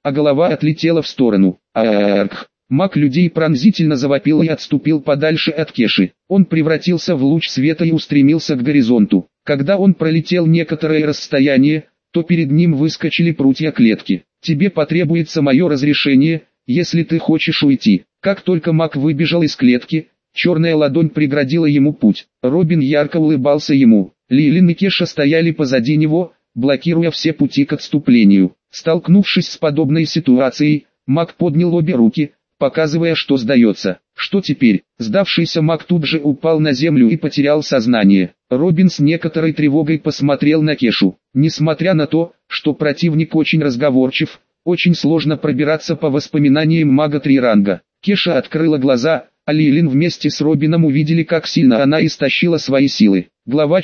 а голова отлетела в сторону. Арк! Маг людей пронзительно завопил и отступил подальше от Кеши. Он превратился в луч света и устремился к горизонту. Когда он пролетел некоторое расстояние, то перед ним выскочили прутья клетки. «Тебе потребуется мое разрешение, если ты хочешь уйти». Как только маг выбежал из клетки, черная ладонь преградила ему путь. Робин ярко улыбался ему. Лилин и Кеша стояли позади него, блокируя все пути к отступлению. Столкнувшись с подобной ситуацией, маг поднял обе руки, показывая, что сдается. Что теперь? Сдавшийся маг тут же упал на землю и потерял сознание. Робин с некоторой тревогой посмотрел на Кешу. Несмотря на то, что противник очень разговорчив, очень сложно пробираться по воспоминаниям мага 3 ранга. Кеша открыла глаза, а Лилин вместе с Робином увидели, как сильно она истощила свои силы. Глава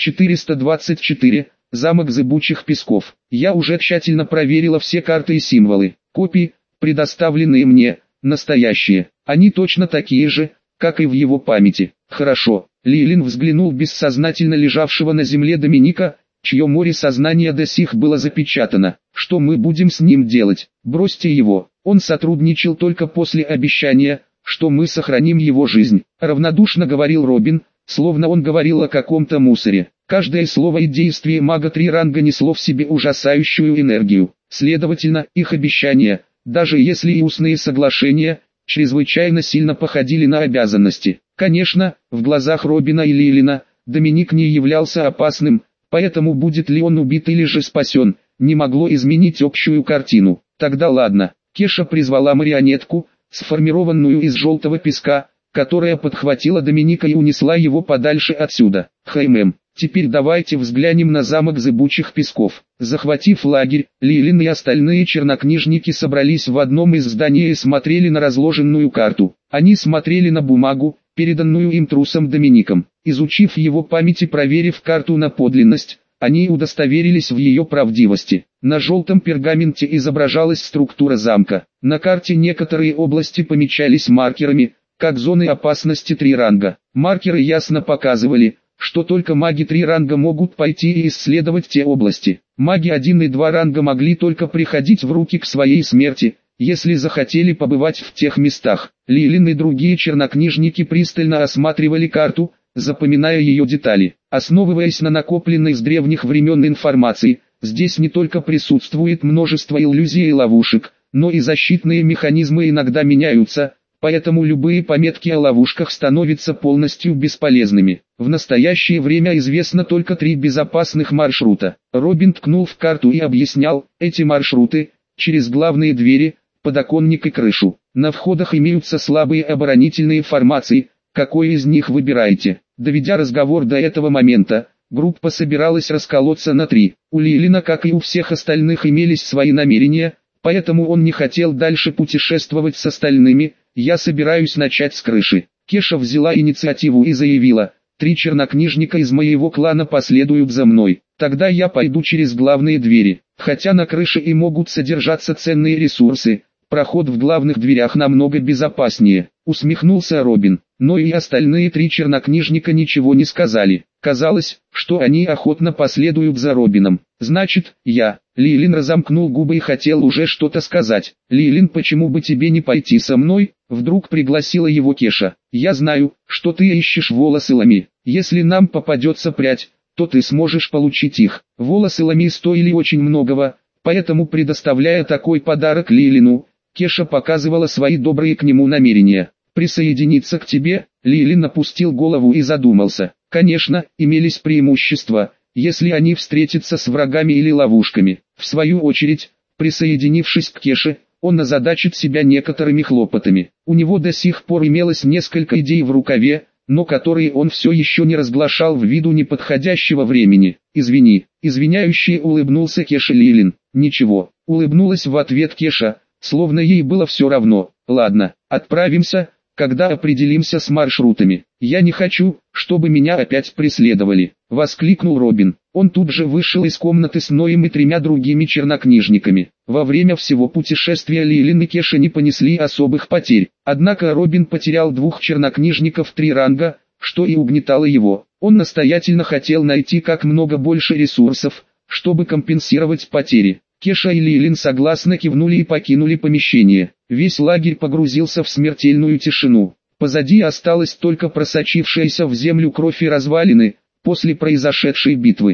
424. Замок зыбучих песков. Я уже тщательно проверила все карты и символы. Копии, предоставленные мне, настоящие. Они точно такие же, как и в его памяти. Хорошо. Лилин взглянул бессознательно лежавшего на земле Доминика, чье море сознания до сих было запечатано. Что мы будем с ним делать? Бросьте его. Он сотрудничал только после обещания, что мы сохраним его жизнь. Равнодушно говорил Робин, словно он говорил о каком-то мусоре. Каждое слово и действие мага 3 ранга несло в себе ужасающую энергию. Следовательно, их обещания, даже если и устные соглашения, чрезвычайно сильно походили на обязанности. Конечно, в глазах Робина и Лилина, Доминик не являлся опасным, поэтому будет ли он убит или же спасен, не могло изменить общую картину. Тогда ладно. Кеша призвала марионетку, сформированную из желтого песка, которая подхватила Доминика и унесла его подальше отсюда. Теперь давайте взглянем на замок зыбучих песков. Захватив лагерь, Лилин и остальные чернокнижники собрались в одном из зданий и смотрели на разложенную карту. Они смотрели на бумагу, переданную им трусом Домиником. Изучив его память и проверив карту на подлинность, они удостоверились в ее правдивости. На желтом пергаменте изображалась структура замка. На карте некоторые области помечались маркерами, как зоны опасности 3 ранга. Маркеры ясно показывали, что только маги 3 ранга могут пойти и исследовать те области. Маги 1 и 2 ранга могли только приходить в руки к своей смерти, если захотели побывать в тех местах. Лилин и другие чернокнижники пристально осматривали карту, запоминая ее детали. Основываясь на накопленной с древних времен информации, здесь не только присутствует множество иллюзий и ловушек, но и защитные механизмы иногда меняются, поэтому любые пометки о ловушках становятся полностью бесполезными. В настоящее время известно только 3 безопасных маршрута. Робин ткнул в карту и объяснял, эти маршруты, через главные двери, подоконник и крышу. На входах имеются слабые оборонительные формации, какой из них выбираете? Доведя разговор до этого момента, группа собиралась расколоться на 3. У Лилина, как и у всех остальных, имелись свои намерения, поэтому он не хотел дальше путешествовать с остальными. Я собираюсь начать с крыши. Кеша взяла инициативу и заявила, 3 чернокнижника из моего клана последуют за мной. Тогда я пойду через главные двери. Хотя на крыше и могут содержаться ценные ресурсы, проход в главных дверях намного безопаснее. Усмехнулся Робин. Но и остальные 3 чернокнижника ничего не сказали. Казалось, что они охотно последуют за Робином. Значит, я. Лилин разомкнул губы и хотел уже что-то сказать. Лилин, почему бы тебе не пойти со мной? Вдруг пригласила его Кеша. Я знаю, что ты ищешь волосы Лами. Если нам попадется прядь, то ты сможешь получить их. Волосы Лами стоили очень многого, поэтому, предоставляя такой подарок Лилину, Кеша показывала свои добрые к нему намерения. Присоединиться к тебе? Лилин опустил голову и задумался. Конечно, имелись преимущества, если они встретятся с врагами или ловушками. В свою очередь, присоединившись к Кеше, он озадачит себя некоторыми хлопотами. У него до сих пор имелось несколько идей в рукаве, но которые он все еще не разглашал ввиду неподходящего времени. «Извини», извиняюще улыбнулся Кеше Лилин. «Ничего», улыбнулась в ответ Кеша, словно ей было все равно. «Ладно, отправимся, когда определимся с маршрутами. Я не хочу, чтобы меня опять преследовали», — воскликнул Робин. Он тут же вышел из комнаты с Ноем и 3 другими чернокнижниками. Во время всего путешествия Лилин и Кеша не понесли особых потерь. Однако Робин потерял 2 чернокнижников 3 ранга, что и угнетало его. Он настоятельно хотел найти как много больше ресурсов, чтобы компенсировать потери. Кеша и Лилин согласно кивнули и покинули помещение. Весь лагерь погрузился в смертельную тишину. Позади осталась только просочившаяся в землю кровь и развалины, после произошедшей битвы.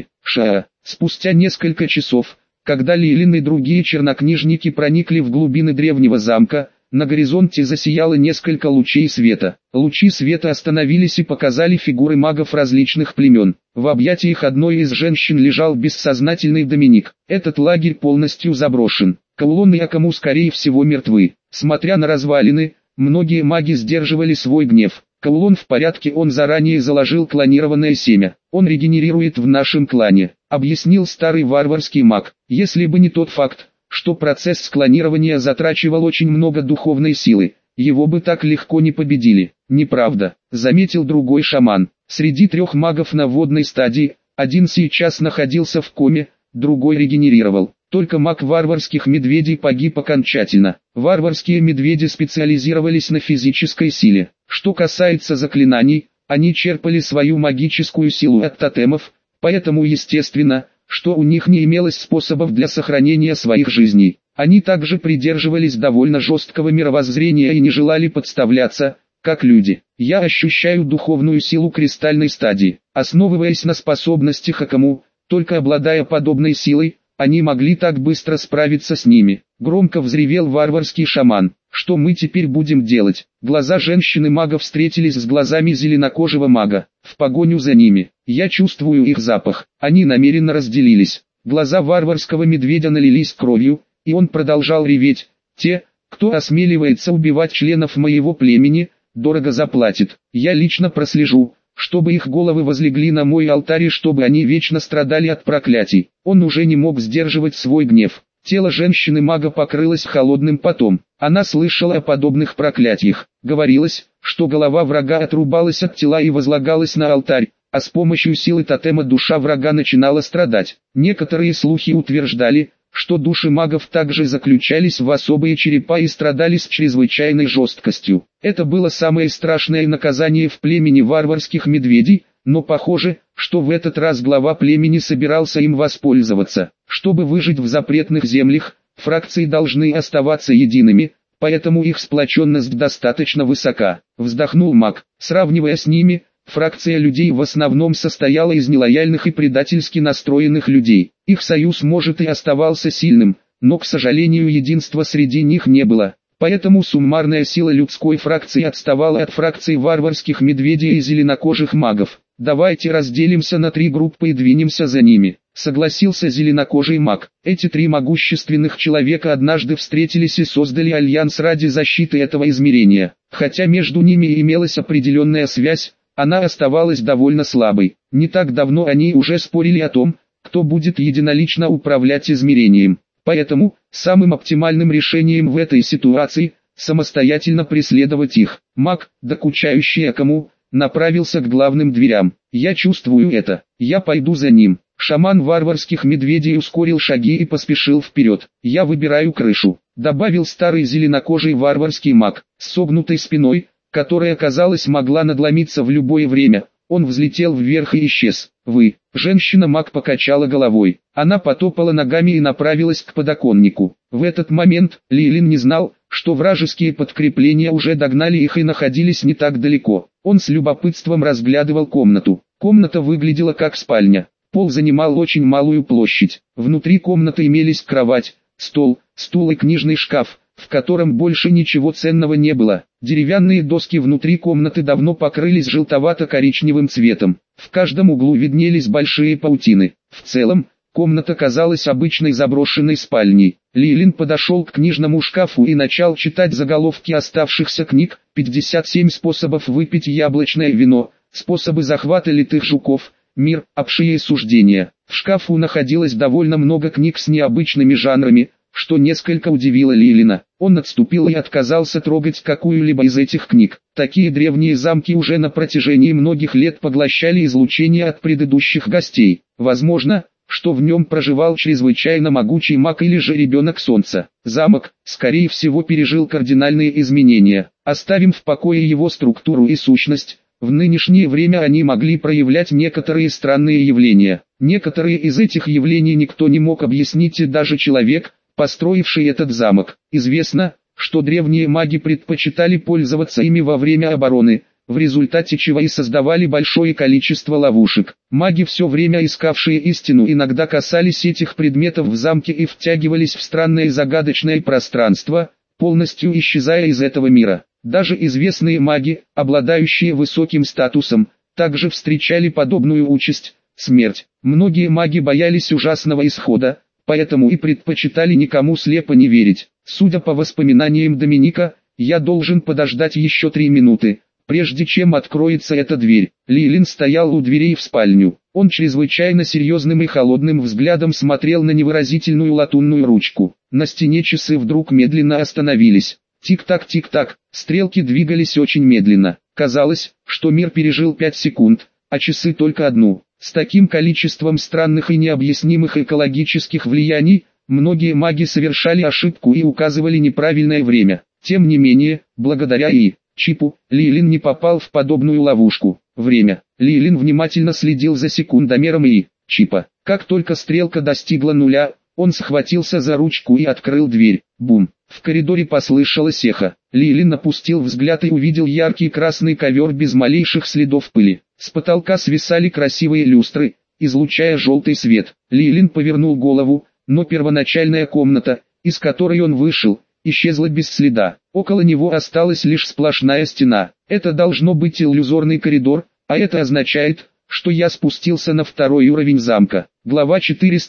Спустя несколько часов, когда Лилин и другие чернокнижники проникли в глубины древнего замка, на горизонте засияло несколько лучей света. Лучи света остановились и показали фигуры магов различных племен. В объятиях одной из женщин лежал бессознательный Доминик. Этот лагерь полностью заброшен. Каулон и Акаму скорее всего мертвы. Смотря на развалины, многие маги сдерживали свой гнев. Каулон в порядке, он заранее заложил клонированное семя. Он регенерирует в нашем клане, объяснил старый варварский маг. Если бы не тот факт, что процесс склонирования затрачивал очень много духовной силы, его бы так легко не победили. Неправда, заметил другой шаман. Среди 3 магов на водной стадии, один сейчас находился в коме, другой регенерировал. Только маг варварских медведей погиб окончательно. Варварские медведи специализировались на физической силе. Что касается заклинаний, они черпали свою магическую силу от тотемов, поэтому естественно, что у них не имелось способов для сохранения своих жизней. Они также придерживались довольно жесткого мировоззрения и не желали подставляться, как люди. Я ощущаю духовную силу кристальной стадии. Основываясь на способностях Акаму, только обладая подобной силой, они могли так быстро справиться с ними. Громко взревел варварский шаман. Что мы теперь будем делать? Глаза женщины-мага встретились с глазами зеленокожего мага. В погоню за ними. Я чувствую их запах. Они намеренно разделились. Глаза варварского медведя налились кровью, и он продолжал реветь. Те, кто осмеливается убивать членов моего племени, дорого заплатит. Я лично прослежу, чтобы их головы возлегли на мой алтарь и чтобы они вечно страдали от проклятий. Он уже не мог сдерживать свой гнев. Тело женщины-мага покрылось холодным потом. Она слышала о подобных проклятиях. Говорилось, что голова врага отрубалась от тела и возлагалась на алтарь, а с помощью силы тотема душа врага начинала страдать. Некоторые слухи утверждали, что души магов также заключались в особые черепа и страдали с чрезвычайной жесткостью. Это было самое страшное наказание в племени варварских медведей, но похоже, что в этот раз глава племени собирался им воспользоваться. Чтобы выжить в запретных землях, фракции должны оставаться едиными, поэтому их сплоченность достаточно высока. Вздохнул маг. Сравнивая с ними, фракция людей в основном состояла из нелояльных и предательски настроенных людей. Их союз может и оставался сильным, но, к сожалению, единства среди них не было. Поэтому суммарная сила людской фракции отставала от фракций варварских медведей и зеленокожих магов. Давайте разделимся на 3 группы и двинемся за ними, согласился зеленокожий маг. Эти 3 могущественных человека однажды встретились и создали альянс ради защиты этого измерения. Хотя между ними имелась определенная связь, она оставалась довольно слабой. Не так давно они уже спорили о том, кто будет единолично управлять измерением. Поэтому, самым оптимальным решением в этой ситуации, самостоятельно преследовать их. Маг, докучающий Акаму, направился к главным дверям. Я чувствую это, я пойду за ним. Шаман варварских медведей ускорил шаги и поспешил вперед. Я выбираю крышу, добавил старый зеленокожий варварский маг, с согнутой спиной, которая, казалось, могла надломиться в любое время. Он взлетел вверх и исчез. Женщина-маг покачала головой. Она потопала ногами и направилась к подоконнику. В этот момент Лилин не знал, что вражеские подкрепления уже догнали их и находились не так далеко. Он с любопытством разглядывал комнату. Комната выглядела как спальня. Пол занимал очень малую площадь. Внутри комнаты имелись кровать, стол, стул и книжный шкаф, в котором больше ничего ценного не было. Деревянные доски внутри комнаты давно покрылись желтовато-коричневым цветом. В каждом углу виднелись большие паутины. В целом, комната казалась обычной заброшенной спальней. Лилин подошел к книжному шкафу и начал читать заголовки оставшихся книг. 57 способов выпить яблочное вино, способы захвата литых жуков, мир, обшие суждения. В шкафу находилось довольно много книг с необычными жанрами, что несколько удивило Лилина. Он отступил и отказался трогать какую-либо из этих книг. Такие древние замки уже на протяжении многих лет поглощали излучение от предыдущих гостей. Возможно, что в нем проживал чрезвычайно могучий маг или же ребенок солнца. Замок, скорее всего, пережил кардинальные изменения. Оставим в покое его структуру и сущность, В нынешнее время они могли проявлять некоторые странные явления. Некоторые из этих явлений никто не мог объяснить, и даже человек, построивший этот замок. Известно, что древние маги предпочитали пользоваться ими во время обороны, в результате чего и создавали большое количество ловушек. Маги, все время искавшие истину, иногда касались этих предметов в замке и втягивались в странное и загадочное пространство, полностью исчезая из этого мира. Даже известные маги, обладающие высоким статусом, также встречали подобную участь – смерть. Многие маги боялись ужасного исхода, поэтому и предпочитали никому слепо не верить. Судя по воспоминаниям Доминика, я должен подождать еще 3 минуты, прежде чем откроется эта дверь. Лилин стоял у дверей в спальню. Он чрезвычайно серьезным и холодным взглядом смотрел на невыразительную латунную ручку. На стене часы вдруг медленно остановились. Тик-так, тик-так, стрелки двигались очень медленно. Казалось, что мир пережил 5 секунд, а часы только 1. С таким количеством странных и необъяснимых экологических влияний, многие маги совершали ошибку и указывали неправильное время. Тем не менее, благодаря чипу, Лилин не попал в подобную ловушку. Время. Лилин внимательно следил за секундомером чипа. Как только стрелка достигла 0, он схватился за ручку и открыл дверь. Бум. В коридоре послышалось эхо. Лилин опустил взгляд и увидел яркий красный ковер без малейших следов пыли. С потолка свисали красивые люстры, излучая желтый свет. Лилин повернул голову, но первоначальная комната, из которой он вышел, исчезла без следа. Около него осталась лишь сплошная стена. Это должно быть иллюзорный коридор, а это означает, что я спустился на 2-й уровень замка. Глава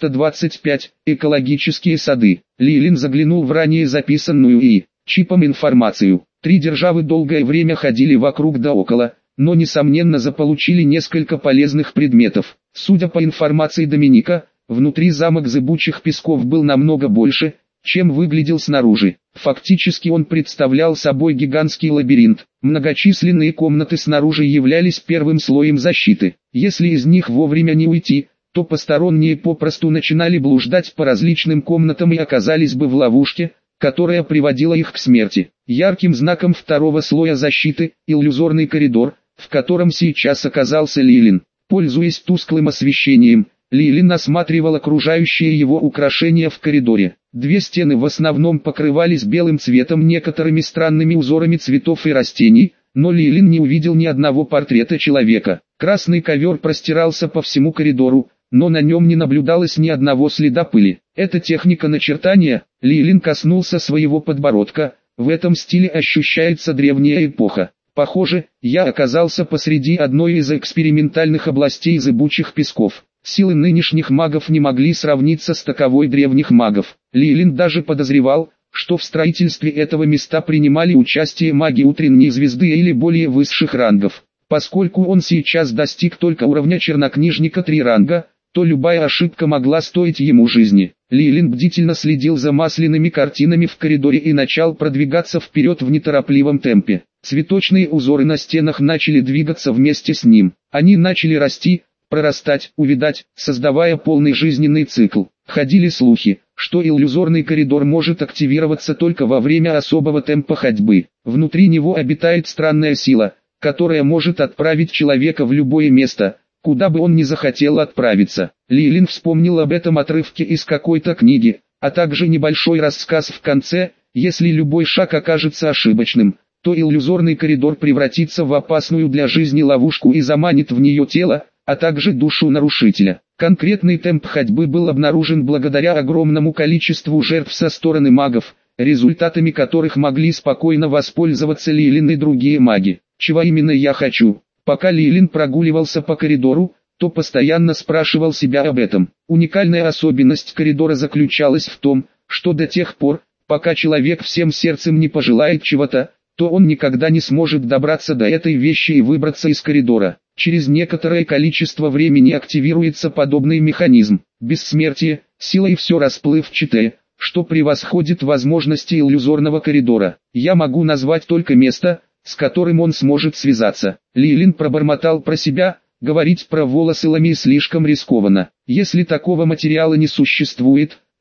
425. Экологические сады. Лилин заглянул в ранее записанную чипом информацию. 3 державы долгое время ходили вокруг да около, но несомненно заполучили несколько полезных предметов. Судя по информации Доминика, внутри замок зыбучих песков был намного больше, чем выглядел снаружи. Фактически он представлял собой гигантский лабиринт. Многочисленные комнаты снаружи являлись первым слоем защиты. Если из них вовремя не уйти, то посторонние попросту начинали блуждать по различным комнатам и оказались бы в ловушке, которая приводила их к смерти. Ярким знаком 2-го слоя защиты – иллюзорный коридор, в котором сейчас оказался Лилин. Пользуясь тусклым освещением, Лилин осматривал окружающие его украшения в коридоре. 2 стены в основном покрывались белым цветом, некоторыми странными узорами цветов и растений, но Лилин не увидел ни одного портрета человека. Красный ковер простирался по всему коридору, но на нем не наблюдалось ни одного следа пыли. Это техника начертания. Лилин коснулся своего подбородка. В этом стиле ощущается древняя эпоха. Похоже, я оказался посреди одной из экспериментальных областей зыбучих песков. Силы нынешних магов не могли сравниться с таковой древних магов. Лилин даже подозревал, что в строительстве этого места принимали участие маги утренней звезды или более высших рангов. Поскольку он сейчас достиг только уровня чернокнижника 3 ранга, то любая ошибка могла стоить ему жизни. Лилин бдительно следил за масляными картинами в коридоре и начал продвигаться вперед в неторопливом темпе. Цветочные узоры на стенах начали двигаться вместе с ним. Они начали расти, прорастать, увядать, создавая полный жизненный цикл. Ходили слухи, что иллюзорный коридор может активироваться только во время особого темпа ходьбы. Внутри него обитает странная сила, которая может отправить человека в любое место, куда бы он ни захотел отправиться. Лилин вспомнил об этом отрывке из какой-то книги, а также небольшой рассказ в конце: если любой шаг окажется ошибочным, то иллюзорный коридор превратится в опасную для жизни ловушку и заманит в нее тело, а также душу нарушителя. Конкретный темп ходьбы был обнаружен благодаря огромному количеству жертв со стороны магов, результатами которых могли спокойно воспользоваться Лилин и другие маги. Чего именно я хочу? Пока Лилин прогуливался по коридору, то постоянно спрашивал себя об этом. Уникальная особенность коридора заключалась в том, что до тех пор, пока человек всем сердцем не пожелает чего-то, то он никогда не сможет добраться до этой вещи и выбраться из коридора. Через некоторое количество времени активируется подобный механизм. Бессмертие, сила и все расплывчатое, что превосходит возможности иллюзорного коридора. Я могу назвать только место, с которым он сможет связаться. Лилин пробормотал про себя: говорить про волосы ламии слишком рискованно. Если такого материала не существует,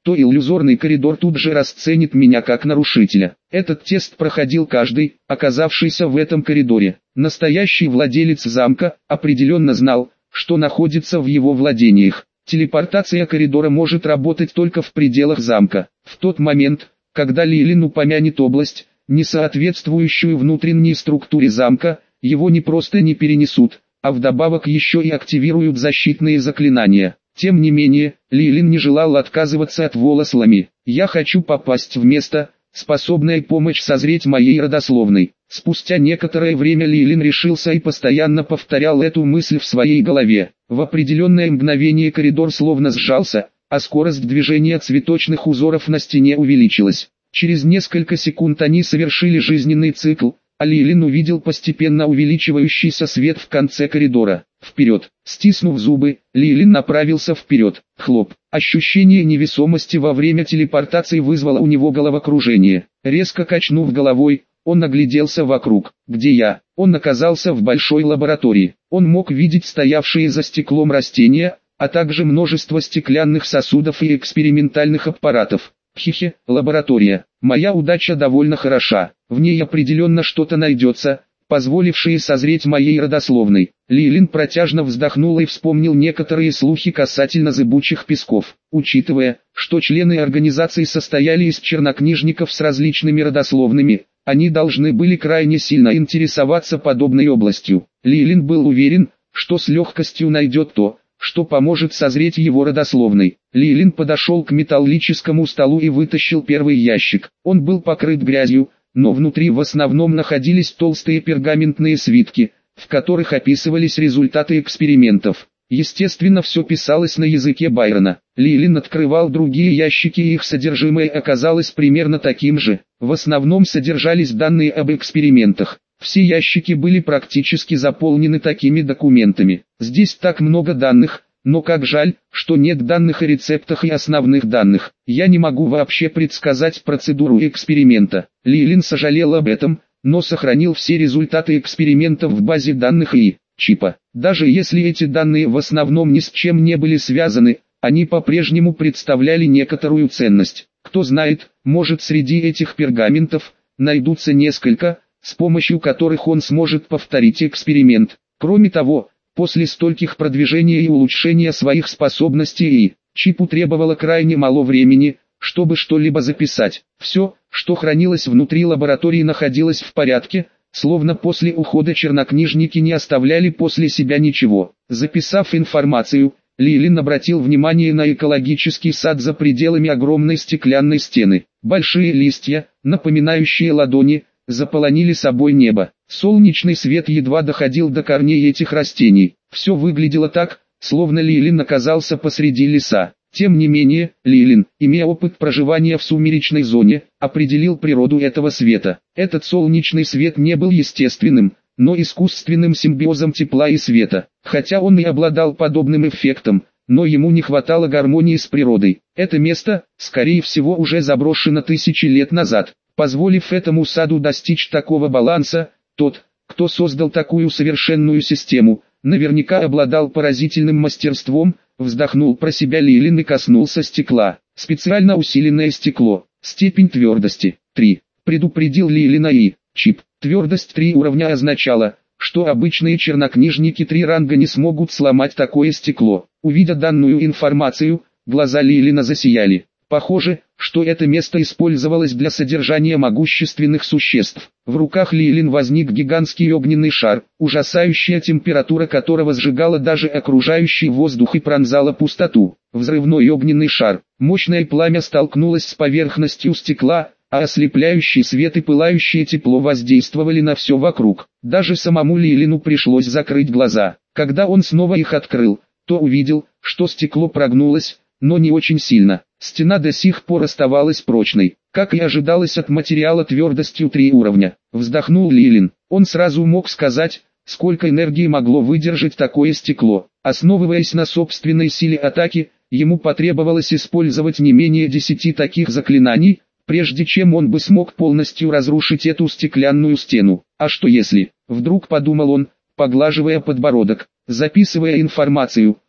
то иллюзорный коридор тут же расценит меня как нарушителя. Этот тест проходил каждый, оказавшийся в этом коридоре. Настоящий владелец замка определенно знал, что находится в его владениях. Телепортация коридора может работать только в пределах замка. В тот момент, когда Лилин упомянет область, не соответствующую внутренней структуре замка, его не просто не перенесут, а вдобавок еще и активируют защитные заклинания. Тем не менее, Лилин не желал отказываться от волослами. «Я хочу попасть в место, способное помочь созреть моей родословной». Спустя некоторое время Лилин решился и постоянно повторял эту мысль в своей голове. В определенное мгновение коридор словно сжался, а скорость движения цветочных узоров на стене увеличилась. Через несколько секунд они совершили жизненный цикл, а Лилин увидел постепенно увеличивающийся свет в конце коридора. Вперед! Стиснув зубы, Лилин направился вперед. Хлоп! Ощущение невесомости во время телепортации вызвало у него головокружение. Резко качнув головой, он огляделся вокруг. «Где я?» Он оказался в большой лаборатории. Он мог видеть стоявшие за стеклом растения, а также множество стеклянных сосудов и экспериментальных аппаратов. Хе-хе, лаборатория. Моя удача довольно хороша. В ней определенно что-то найдется, позволившее созреть моей родословной. Лилин протяжно вздохнул и вспомнил некоторые слухи касательно зыбучих песков. Учитывая, что члены организации состояли из чернокнижников с различными родословными, они должны были крайне сильно интересоваться подобной областью. Лилин был уверен, что с легкостью найдет то, что поможет созреть его родословной. Лилин подошел к металлическому столу и вытащил первый ящик. Он был покрыт грязью, но внутри в основном находились толстые пергаментные свитки, в которых описывались результаты экспериментов. Естественно, все писалось на языке Байрона. Лилин открывал другие ящики, и их содержимое оказалось примерно таким же. В основном содержались данные об экспериментах. Все ящики были практически заполнены такими документами. Здесь так много данных, но как жаль, что нет данных о рецептах и основных данных. Я не могу вообще предсказать процедуру эксперимента. Лилин сожалел об этом, но сохранил все результаты экспериментов в базе данных и чипа. Даже если эти данные в основном ни с чем не были связаны, они по-прежнему представляли некоторую ценность. Кто знает, может среди этих пергаментов найдутся несколько, с помощью которых он сможет повторить эксперимент. Кроме того, после стольких продвижений и улучшения своих способностей и чипу требовало крайне мало времени, чтобы что-либо записать. Все, что хранилось внутри лаборатории, находилось в порядке, словно после ухода чернокнижники не оставляли после себя ничего. Записав информацию, Лилин обратил внимание на экологический сад за пределами огромной стеклянной стены. Большие листья, напоминающие ладони, заполонили собой небо. Солнечный свет едва доходил до корней этих растений. Все выглядело так, словно Лилин оказался посреди леса. Тем не менее, Лилин, имея опыт проживания в сумеречной зоне, определил природу этого света. Этот солнечный свет не был естественным, но искусственным симбиозом тепла и света. Хотя он и обладал подобным эффектом, но ему не хватало гармонии с природой. Это место, скорее всего, уже заброшено тысячи лет назад. Позволив этому саду достичь такого баланса, тот, кто создал такую совершенную систему, наверняка обладал поразительным мастерством. Вздохнул про себя Лилин и коснулся стекла. Специально усиленное стекло. Степень твердости 3. Предупредил Лилина и чип. Твердость 3 уровня означала, что обычные чернокнижники 3 ранга не смогут сломать такое стекло. Увидя данную информацию, глаза Лилина засияли. Похоже, что это место использовалось для содержания могущественных существ. В руках Лилин возник гигантский огненный шар, ужасающая температура которого сжигала даже окружающий воздух и пронзала пустоту. Взрывной огненный шар. Мощное пламя столкнулось с поверхностью стекла, а ослепляющий свет и пылающее тепло воздействовали на все вокруг. Даже самому Лилину пришлось закрыть глаза. Когда он снова их открыл, то увидел, что стекло прогнулось, но не очень сильно. Стена до сих пор оставалась прочной, как и ожидалось от материала твердостью 3 уровня. Вздохнул Лилин. Он сразу мог сказать, сколько энергии могло выдержать такое стекло. Основываясь на собственной силе атаки, ему потребовалось использовать не менее 10 таких заклинаний, прежде чем он бы смог полностью разрушить эту стеклянную стену. А что если, вдруг подумал он, поглаживая подбородок, записывая информацию,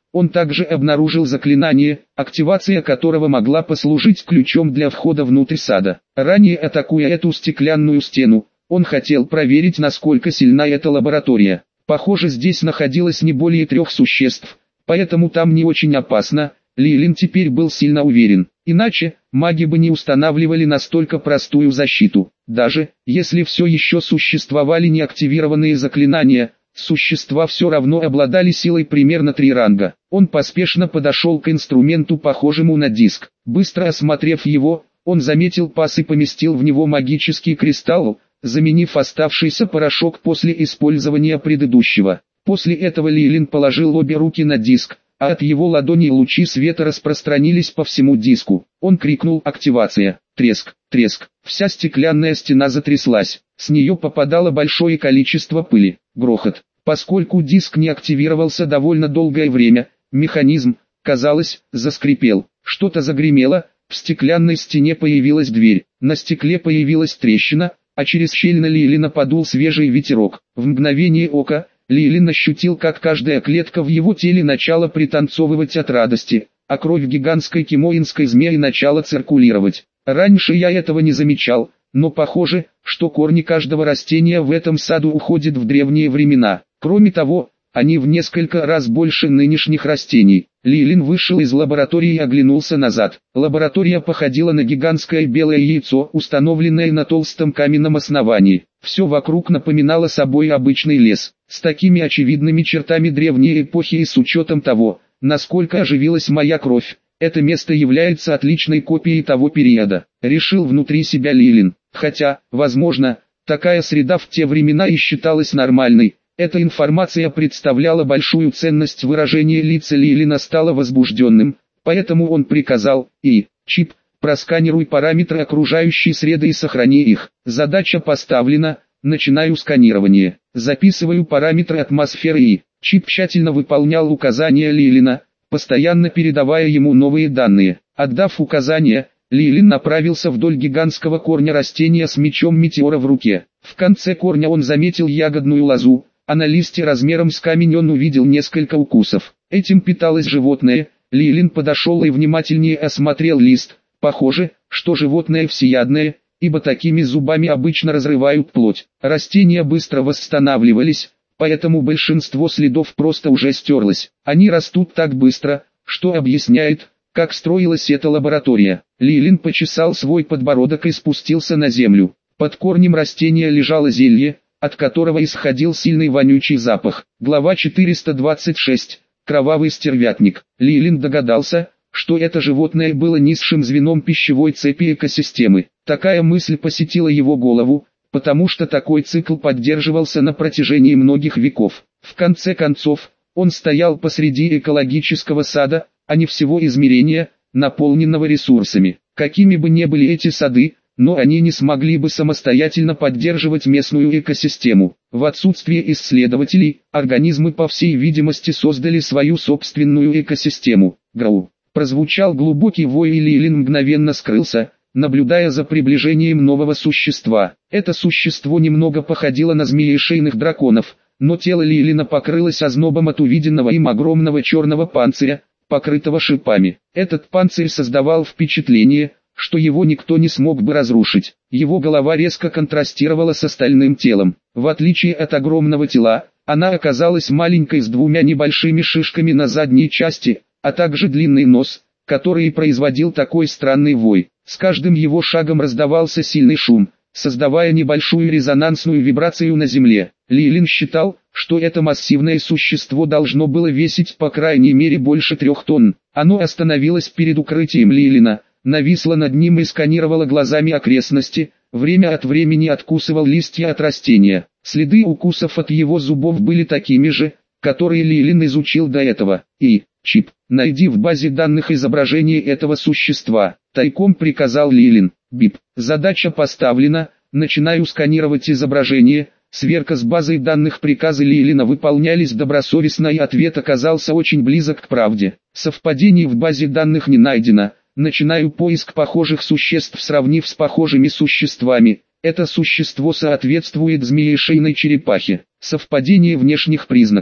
Он также обнаружил заклинание, активация которого могла послужить ключом для входа внутрь сада. Ранее атакуя эту стеклянную стену, он хотел проверить, насколько сильна эта лаборатория. Похоже, здесь находилось не более 3 существ, поэтому там не очень опасно. Лилин теперь был сильно уверен. Иначе, маги бы не устанавливали настолько простую защиту. Даже, если все еще существовали неактивированные заклинания, существа все равно обладали силой примерно 3 ранга. Он поспешно подошел к инструменту, похожему на диск. Быстро осмотрев его, он заметил паз и поместил в него магический кристалл, заменив оставшийся порошок после использования предыдущего. После этого Лилин положил обе руки на диск, а от его ладони лучи света распространились по всему диску. Он крикнул «Активация!». Треск, треск, вся стеклянная стена затряслась, с нее попадало большое количество пыли. Грохот. Поскольку диск не активировался довольно долгое время, механизм, казалось, заскрипел. Что-то загремело, в стеклянной стене появилась дверь, на стекле появилась трещина, а через щель на Лилина подул свежий ветерок. В мгновение ока, Лилин ощутил, как каждая клетка в его теле начала пританцовывать от радости, а кровь гигантской кимоинской змеи начала циркулировать. Раньше я этого не замечал, но похоже, что корни каждого растения в этом саду уходят в древние времена. Кроме того, они в несколько раз больше нынешних растений. Лилин вышел из лаборатории и оглянулся назад. Лаборатория походила на гигантское белое яйцо, установленное на толстом каменном основании. Все вокруг напоминало собой обычный лес, с такими очевидными чертами древней эпохи и с учетом того, насколько оживилась моя кровь. Это место является отличной копией того периода, решил внутри себя Лилин. Хотя, возможно, такая среда в те времена и считалась нормальной. Эта информация представляла большую ценность. Выражение лица Лилина стало возбужденным, поэтому он приказал: «Чип, просканируй параметры окружающей среды и сохрани их. Задача поставлена, начинаю сканирование. Записываю параметры атмосферы и...» Чип тщательно выполнял указания Лилина, постоянно передавая ему новые данные. Отдав указания, Лилин направился вдоль гигантского корня растения с мечом метеора в руке. В конце корня он заметил ягодную лозу, а на листе размером с камень он увидел несколько укусов. Этим питалось животное. Лилин подошел и внимательнее осмотрел лист. Похоже, что животное всеядное, ибо такими зубами обычно разрывают плоть. Растения быстро восстанавливались, поэтому большинство следов просто уже стерлось. Они растут так быстро, что объясняет, как строилась эта лаборатория. Лилин почесал свой подбородок и спустился на землю. Под корнем растения лежало зелье, от которого исходил сильный вонючий запах. Глава 426. Кровавый стервятник. Лилин догадался, что это животное было низшим звеном пищевой цепи экосистемы. Такая мысль посетила его голову, потому что такой цикл поддерживался на протяжении многих веков. В конце концов, он стоял посреди экологического сада, а не всего измерения, наполненного ресурсами. Какими бы ни были эти сады, но они не смогли бы самостоятельно поддерживать местную экосистему. В отсутствие исследователей, организмы по всей видимости создали свою собственную экосистему. Грау. Прозвучал глубокий вой, и Лилин мгновенно скрылся, наблюдая за приближением нового существа. Это существо немного походило на змеешейных драконов, но тело Лилина покрылось ознобом от увиденного им огромного черного панциря, покрытого шипами. Этот панцирь создавал впечатление, что его никто не смог бы разрушить. Его голова резко контрастировала с остальным телом. В отличие от огромного тела, она оказалась маленькой с 2 небольшими шишками на задней части, а также длинный нос, который производил такой странный вой. С каждым его шагом раздавался сильный шум, создавая небольшую резонансную вибрацию на земле. Лилин считал, что это массивное существо должно было весить по крайней мере больше 3 тонн. Оно остановилось перед укрытием Лилина, нависло над ним и сканировало глазами окрестности, время от времени откусывал листья от растения. Следы укусов от его зубов были такими же, которые Лилин изучил до этого. «Чип, найди в базе данных изображение этого существа», — тайком приказал Лилин. «Бип, задача поставлена, начинаю сканировать изображение». Сверка с базой данных. Приказы Лилина выполнялись добросовестно, и ответ оказался очень близок к правде. Совпадений в базе данных не найдено. Начинаю поиск похожих существ, сравнив с похожими существами. Это существо соответствует змеешейной черепахе. Совпадение внешних признаков.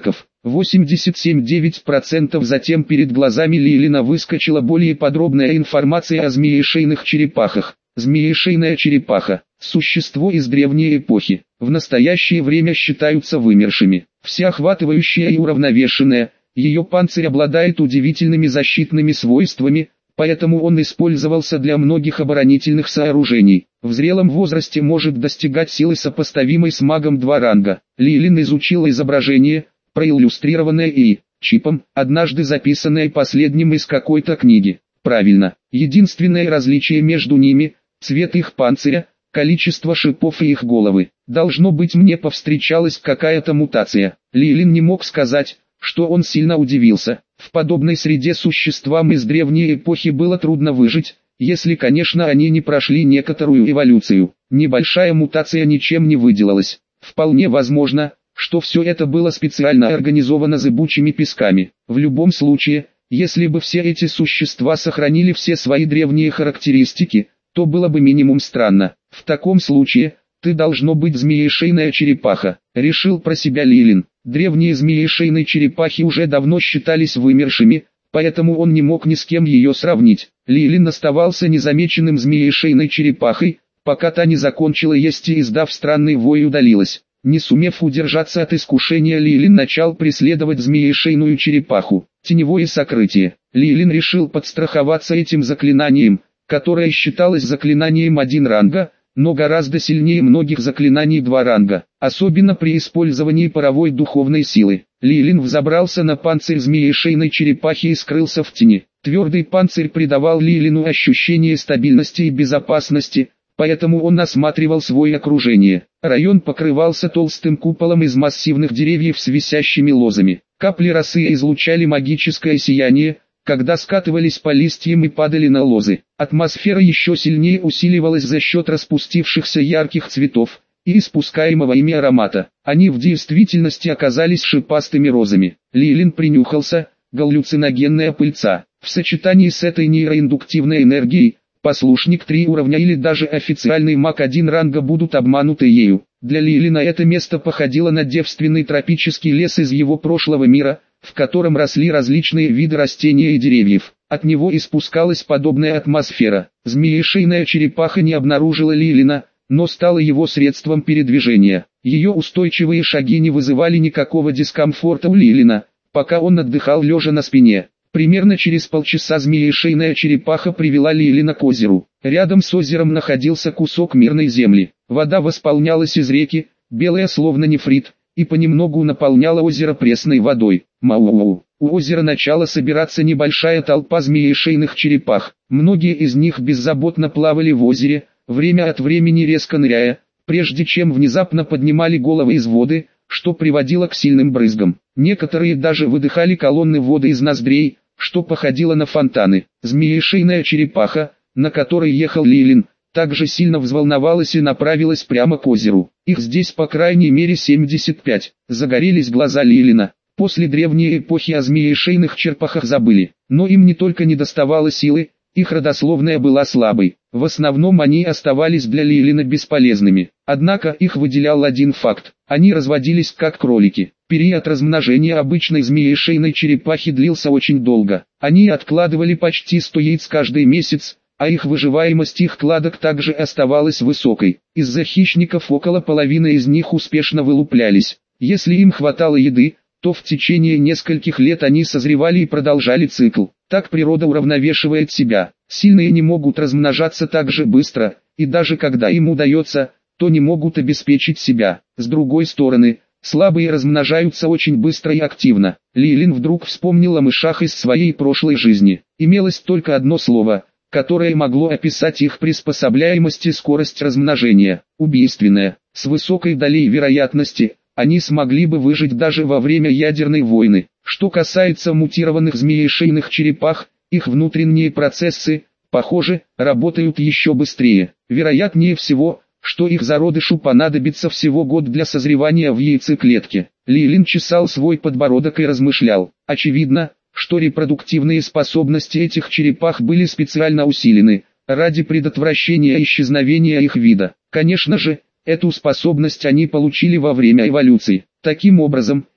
87,9%. Затем перед глазами Лилина выскочила более подробная информация о змеешейных черепахах. Змеешейная черепаха – существо из древней эпохи, в настоящее время считаются вымершими. Всеохватывающая и уравновешенная, ее панцирь обладает удивительными защитными свойствами, поэтому он использовался для многих оборонительных сооружений. В зрелом возрасте может достигать силы, сопоставимой с магом 2 ранга. Лилин изучила изображение, проиллюстрированное и чипом, однажды записанное последним из какой-то книги. Правильно, единственное различие между ними – цвет их панциря, количество шипов и их головы. Должно быть, мне повстречалась какая-то мутация. Лилин не мог сказать, что он сильно удивился. В подобной среде существам из древней эпохи было трудно выжить, если, конечно, они не прошли некоторую эволюцию. Небольшая мутация ничем не выделалась. Вполне возможно, что все это было специально организовано зыбучими песками. В любом случае, если бы все эти существа сохранили все свои древние характеристики, то было бы минимум странно. В таком случае, ты должно быть змеешейная черепаха, решил про себя Лилин. Древние змеешейные черепахи уже давно считались вымершими, поэтому он не мог ни с кем ее сравнить. Лилин оставался незамеченным змеешейной черепахой, пока та не закончила есть и, издав странный вой, удалилась. Не сумев удержаться от искушения, Лилин начал преследовать змеешейную черепаху. Теневое сокрытие. Лилин решил подстраховаться этим заклинанием, которое считалось заклинанием 1 ранга, но гораздо сильнее многих заклинаний 2 ранга, особенно при использовании паровой духовной силы. Лилин взобрался на панцирь змеешейной черепахи и скрылся в тени. Твердый панцирь придавал Лилину ощущение стабильности и безопасности, поэтому он осматривал свое окружение. Район покрывался толстым куполом из массивных деревьев с висящими лозами. Капли росы излучали магическое сияние, когда скатывались по листьям и падали на лозы. Атмосфера еще сильнее усиливалась за счет распустившихся ярких цветов и испускаемого ими аромата. Они в действительности оказались шипастыми розами. Лилин принюхался, галлюциногенная пыльца. В сочетании с этой нейроиндуктивной энергией, послушник 3 уровня или даже официальный маг 1 ранга будут обмануты ею. Для Лилина это место походило на девственный тропический лес из его прошлого мира, в котором росли различные виды растений и деревьев. От него испускалась подобная атмосфера. Змеешейная черепаха не обнаружила Лилина, но стала его средством передвижения. Ее устойчивые шаги не вызывали никакого дискомфорта у Лилина, пока он отдыхал лежа на спине. Примерно через полчаса змеешейная черепаха привела Лилина к озеру. Рядом с озером находился кусок мирной земли. Вода восполнялась из реки, белая словно нефрит, и понемногу наполняла озеро пресной водой. Мау-мау. У озера начала собираться небольшая толпа змеешейных черепах. Многие из них беззаботно плавали в озере, время от времени резко ныряя, прежде чем внезапно поднимали головы из воды, что приводило к сильным брызгам. Некоторые даже выдыхали колонны воды из ноздрей, что походило на фонтаны. Змеешейная черепаха, на которой ехал Лилин, также сильно взволновалась и направилась прямо к озеру. Их здесь по крайней мере 75. Загорелись глаза Лилина. После древней эпохи о змеешейных черепахах забыли. Но им не только недоставало силы, их родословная была слабой. В основном они оставались для Лилина бесполезными. Однако их выделял один факт. Они разводились как кролики. Период размножения обычной змеешейной черепахи длился очень долго. Они откладывали почти 100 яиц каждый месяц, а их выживаемость их кладок также оставалась высокой. Из-за хищников около половины из них успешно вылуплялись. Если им хватало еды, то в течение нескольких лет они созревали и продолжали цикл. Так природа уравновешивает себя. Сильные не могут размножаться так же быстро, и даже когда им удается, то не могут обеспечить себя. С другой стороны, слабые размножаются очень быстро и активно. Лилин вдруг вспомнил о мышах из своей прошлой жизни. Имелось только одно слово, которое могло описать их приспособляемость и скорость размножения – убийственная. С высокой долей вероятности, они смогли бы выжить даже во время ядерной войны. Что касается мутированных змеешейных черепах, их внутренние процессы, похоже, работают еще быстрее. Вероятнее всего, что их зародышу понадобится всего год для созревания в яйцеклетке. Лилин чесал свой подбородок и размышлял. Очевидно, что репродуктивные способности этих черепах были специально усилены, ради предотвращения исчезновения их вида. Конечно же, эту способность они получили во время эволюции. Таким образом,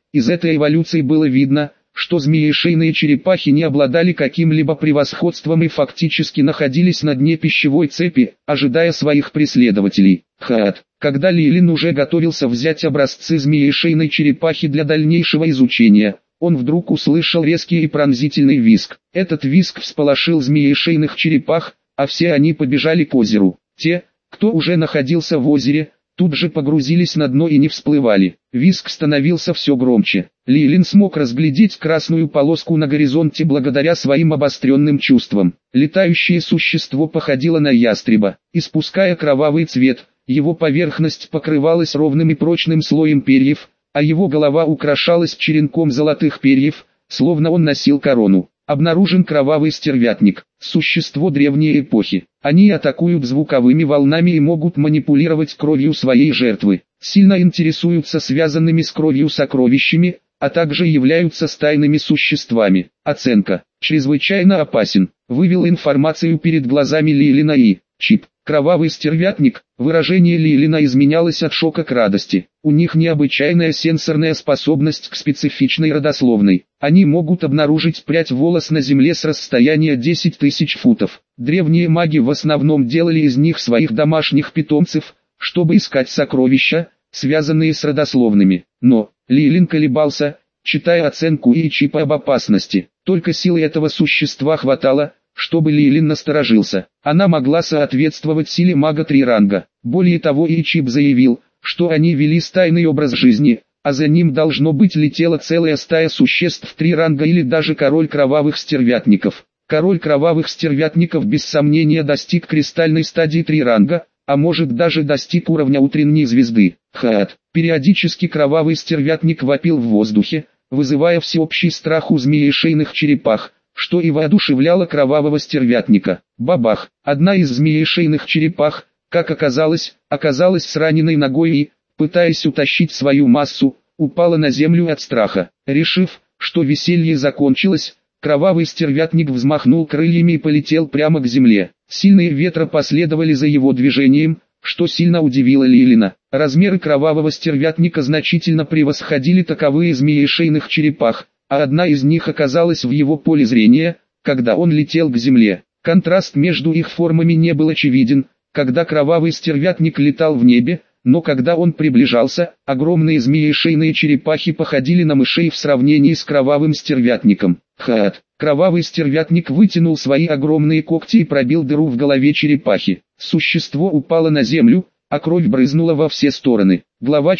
Из этой эволюции было видно, что змеешейные черепахи не обладали каким-либо превосходством и фактически находились на дне пищевой цепи, ожидая своих преследователей. Когда Лилин уже готовился взять образцы змеешейной черепахи для дальнейшего изучения, он вдруг услышал резкий и пронзительный визг. Этот визг всполошил змеешейных черепах, а все они побежали к озеру. Те, кто уже находился в озере, тут же погрузились на дно и не всплывали. Визг становился все громче. Лилин смог разглядеть красную полоску на горизонте благодаря своим обостренным чувствам. Летающее существо походило на ястреба, испуская кровавый цвет. Его поверхность покрывалась ровным и прочным слоем перьев, а его голова украшалась черенком золотых перьев, словно он носил корону. Обнаружен кровавый стервятник, существо древней эпохи. Они атакуют звуковыми волнами и могут манипулировать кровью своей жертвы. Сильно интересуются связанными с кровью сокровищами, а также являются стайными существами. Оценка. Чрезвычайно опасен. Вывел информацию перед глазами Лилина и Чип. Кровавый стервятник. Выражение Лилина изменялось от шока к радости. У них необычайная сенсорная способность к специфичной родословной. Они могут обнаружить прядь волос на земле с расстояния 10 тысяч футов. Древние маги в основном делали из них своих домашних питомцев, чтобы искать сокровища, связанные с родословными. Но Лилин колебался, читая оценку и Чипа об опасности. Только силы этого существа хватало, чтобы Лилин насторожился. Она могла соответствовать силе мага 3 ранга. Более того, Чип заявил, что они вели стайный образ жизни, а за ним должно быть летела целая стая существ 3 ранга или даже король кровавых стервятников. Король кровавых стервятников без сомнения достиг кристальной стадии 3 ранга, а может даже достиг уровня утренней звезды. Периодически кровавый стервятник вопил в воздухе, вызывая всеобщий страх у змеешейных черепах, что и воодушевляло кровавого стервятника. Бабах! Одна из змеешейных черепах, как оказалось с раненой ногой и, пытаясь утащить свою массу, упала на землю от страха. Решив, что веселье закончилось, кровавый стервятник взмахнул крыльями и полетел прямо к земле. Сильные ветра последовали за его движением, что сильно удивило Лилина. Размеры кровавого стервятника значительно превосходили таковые змеешейных черепах, а одна из них оказалась в его поле зрения, когда он летел к земле. Контраст между их формами не был очевиден, когда кровавый стервятник летал в небе, но когда он приближался, огромные змеешейные черепахи походили на мышей в сравнении с кровавым стервятником. Кровавый стервятник вытянул свои огромные когти и пробил дыру в голове черепахи. Существо упало на землю, а кровь брызнула во все стороны. Глава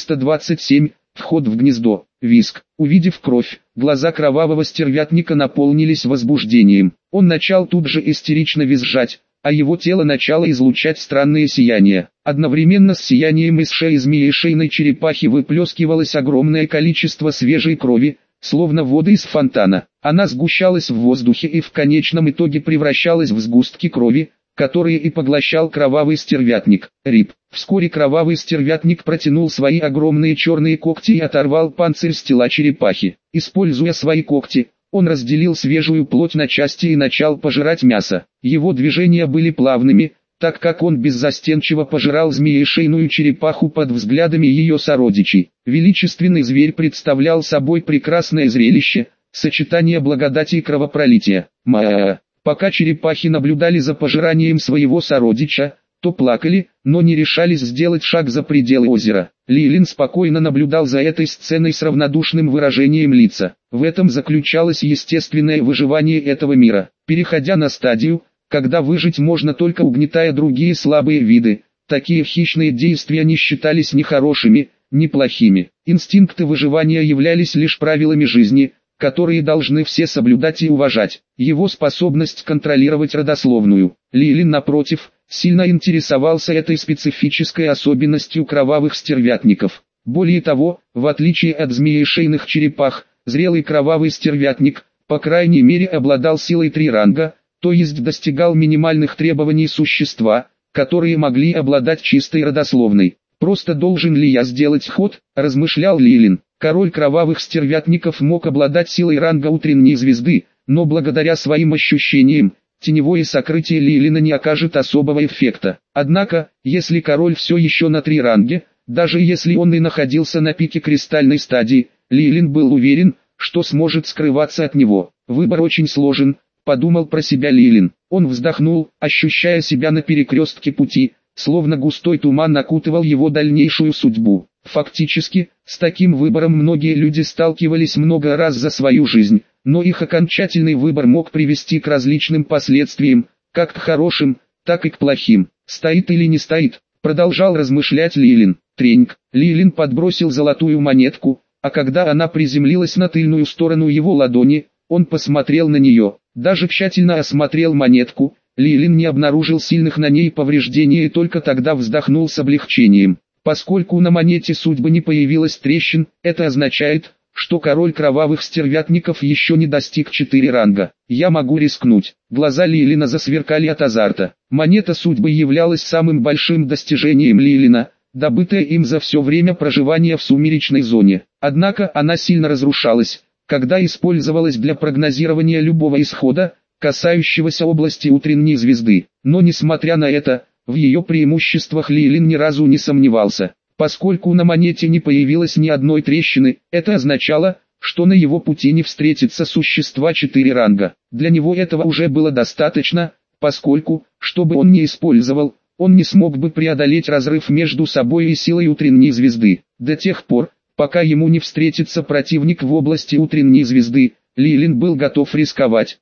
427. Вход в гнездо. Визг. Увидев кровь, глаза кровавого стервятника наполнились возбуждением. Он начал тут же истерично визжать, а его тело начало излучать странные сияния. Одновременно с сиянием из шеи змеешейной черепахи выплескивалось огромное количество свежей крови, словно вода из фонтана. Она сгущалась в воздухе и в конечном итоге превращалась в сгустки крови, которые и поглощал кровавый стервятник. Рип. Вскоре кровавый стервятник протянул свои огромные черные когти и оторвал панцирь с тела черепахи. Используя свои когти, он разделил свежую плоть на части и начал пожирать мясо. Его движения были плавными, так как он беззастенчиво пожирал змеешейную черепаху под взглядами ее сородичей. Величественный зверь представлял собой прекрасное зрелище, сочетание благодати и кровопролития. Пока черепахи наблюдали за пожиранием своего сородича, то плакали, но не решались сделать шаг за пределы озера. Лилин спокойно наблюдал за этой сценой с равнодушным выражением лица. В этом заключалось естественное выживание этого мира. Переходя на стадию, когда выжить можно только угнетая другие слабые виды, такие хищные действия не считались ни хорошими, ни плохими. Инстинкты выживания являлись лишь правилами жизни, которые должны все соблюдать и уважать. Его способность контролировать родословную. Лилин, напротив, сильно интересовался этой специфической особенностью кровавых стервятников. Более того, в отличие от змеешейных черепах, зрелый кровавый стервятник, по крайней мере, обладал силой 3 ранга, то есть достигал минимальных требований существа, которые могли обладать чистой родословной. «Просто должен ли я сделать ход?» – размышлял Лилин. Король кровавых стервятников мог обладать силой ранга утренней звезды, но благодаря своим ощущениям, теневое сокрытие Лилина не окажет особого эффекта. Однако, если король все еще на 3 ранге, даже если он и находился на пике кристальной стадии, Лилин был уверен, что сможет скрываться от него. Выбор очень сложен, подумал про себя Лилин. Он вздохнул, ощущая себя на перекрестке пути, словно густой туман окутывал его дальнейшую судьбу. Фактически, с таким выбором многие люди сталкивались много раз за свою жизнь, но их окончательный выбор мог привести к различным последствиям, как к хорошим, так и к плохим. Стоит или не стоит, продолжал размышлять Лилин. Треньк. Лилин подбросил золотую монетку, а когда она приземлилась на тыльную сторону его ладони, он посмотрел на нее, даже тщательно осмотрел монетку. Лилин не обнаружил сильных на ней повреждений и только тогда вздохнул с облегчением. Поскольку на монете судьбы не появилось трещин, это означает, что король кровавых стервятников еще не достиг 4 ранга. Я могу рискнуть. Глаза Лилина засверкали от азарта. Монета судьбы являлась самым большим достижением Лилина, добытая им за все время проживания в сумеречной зоне. Однако она сильно разрушалась, когда использовалась для прогнозирования любого исхода, касающегося области утренней звезды. Но несмотря на это, в ее преимуществах Лилин ни разу не сомневался. Поскольку на монете не появилось ни одной трещины, это означало, что на его пути не встретится существа 4 ранга. Для него этого уже было достаточно, поскольку, что бы он ни использовал, он не смог бы преодолеть разрыв между собой и силой утренней звезды. До тех пор, пока ему не встретится противник в области утренней звезды, Лилин был готов рисковать.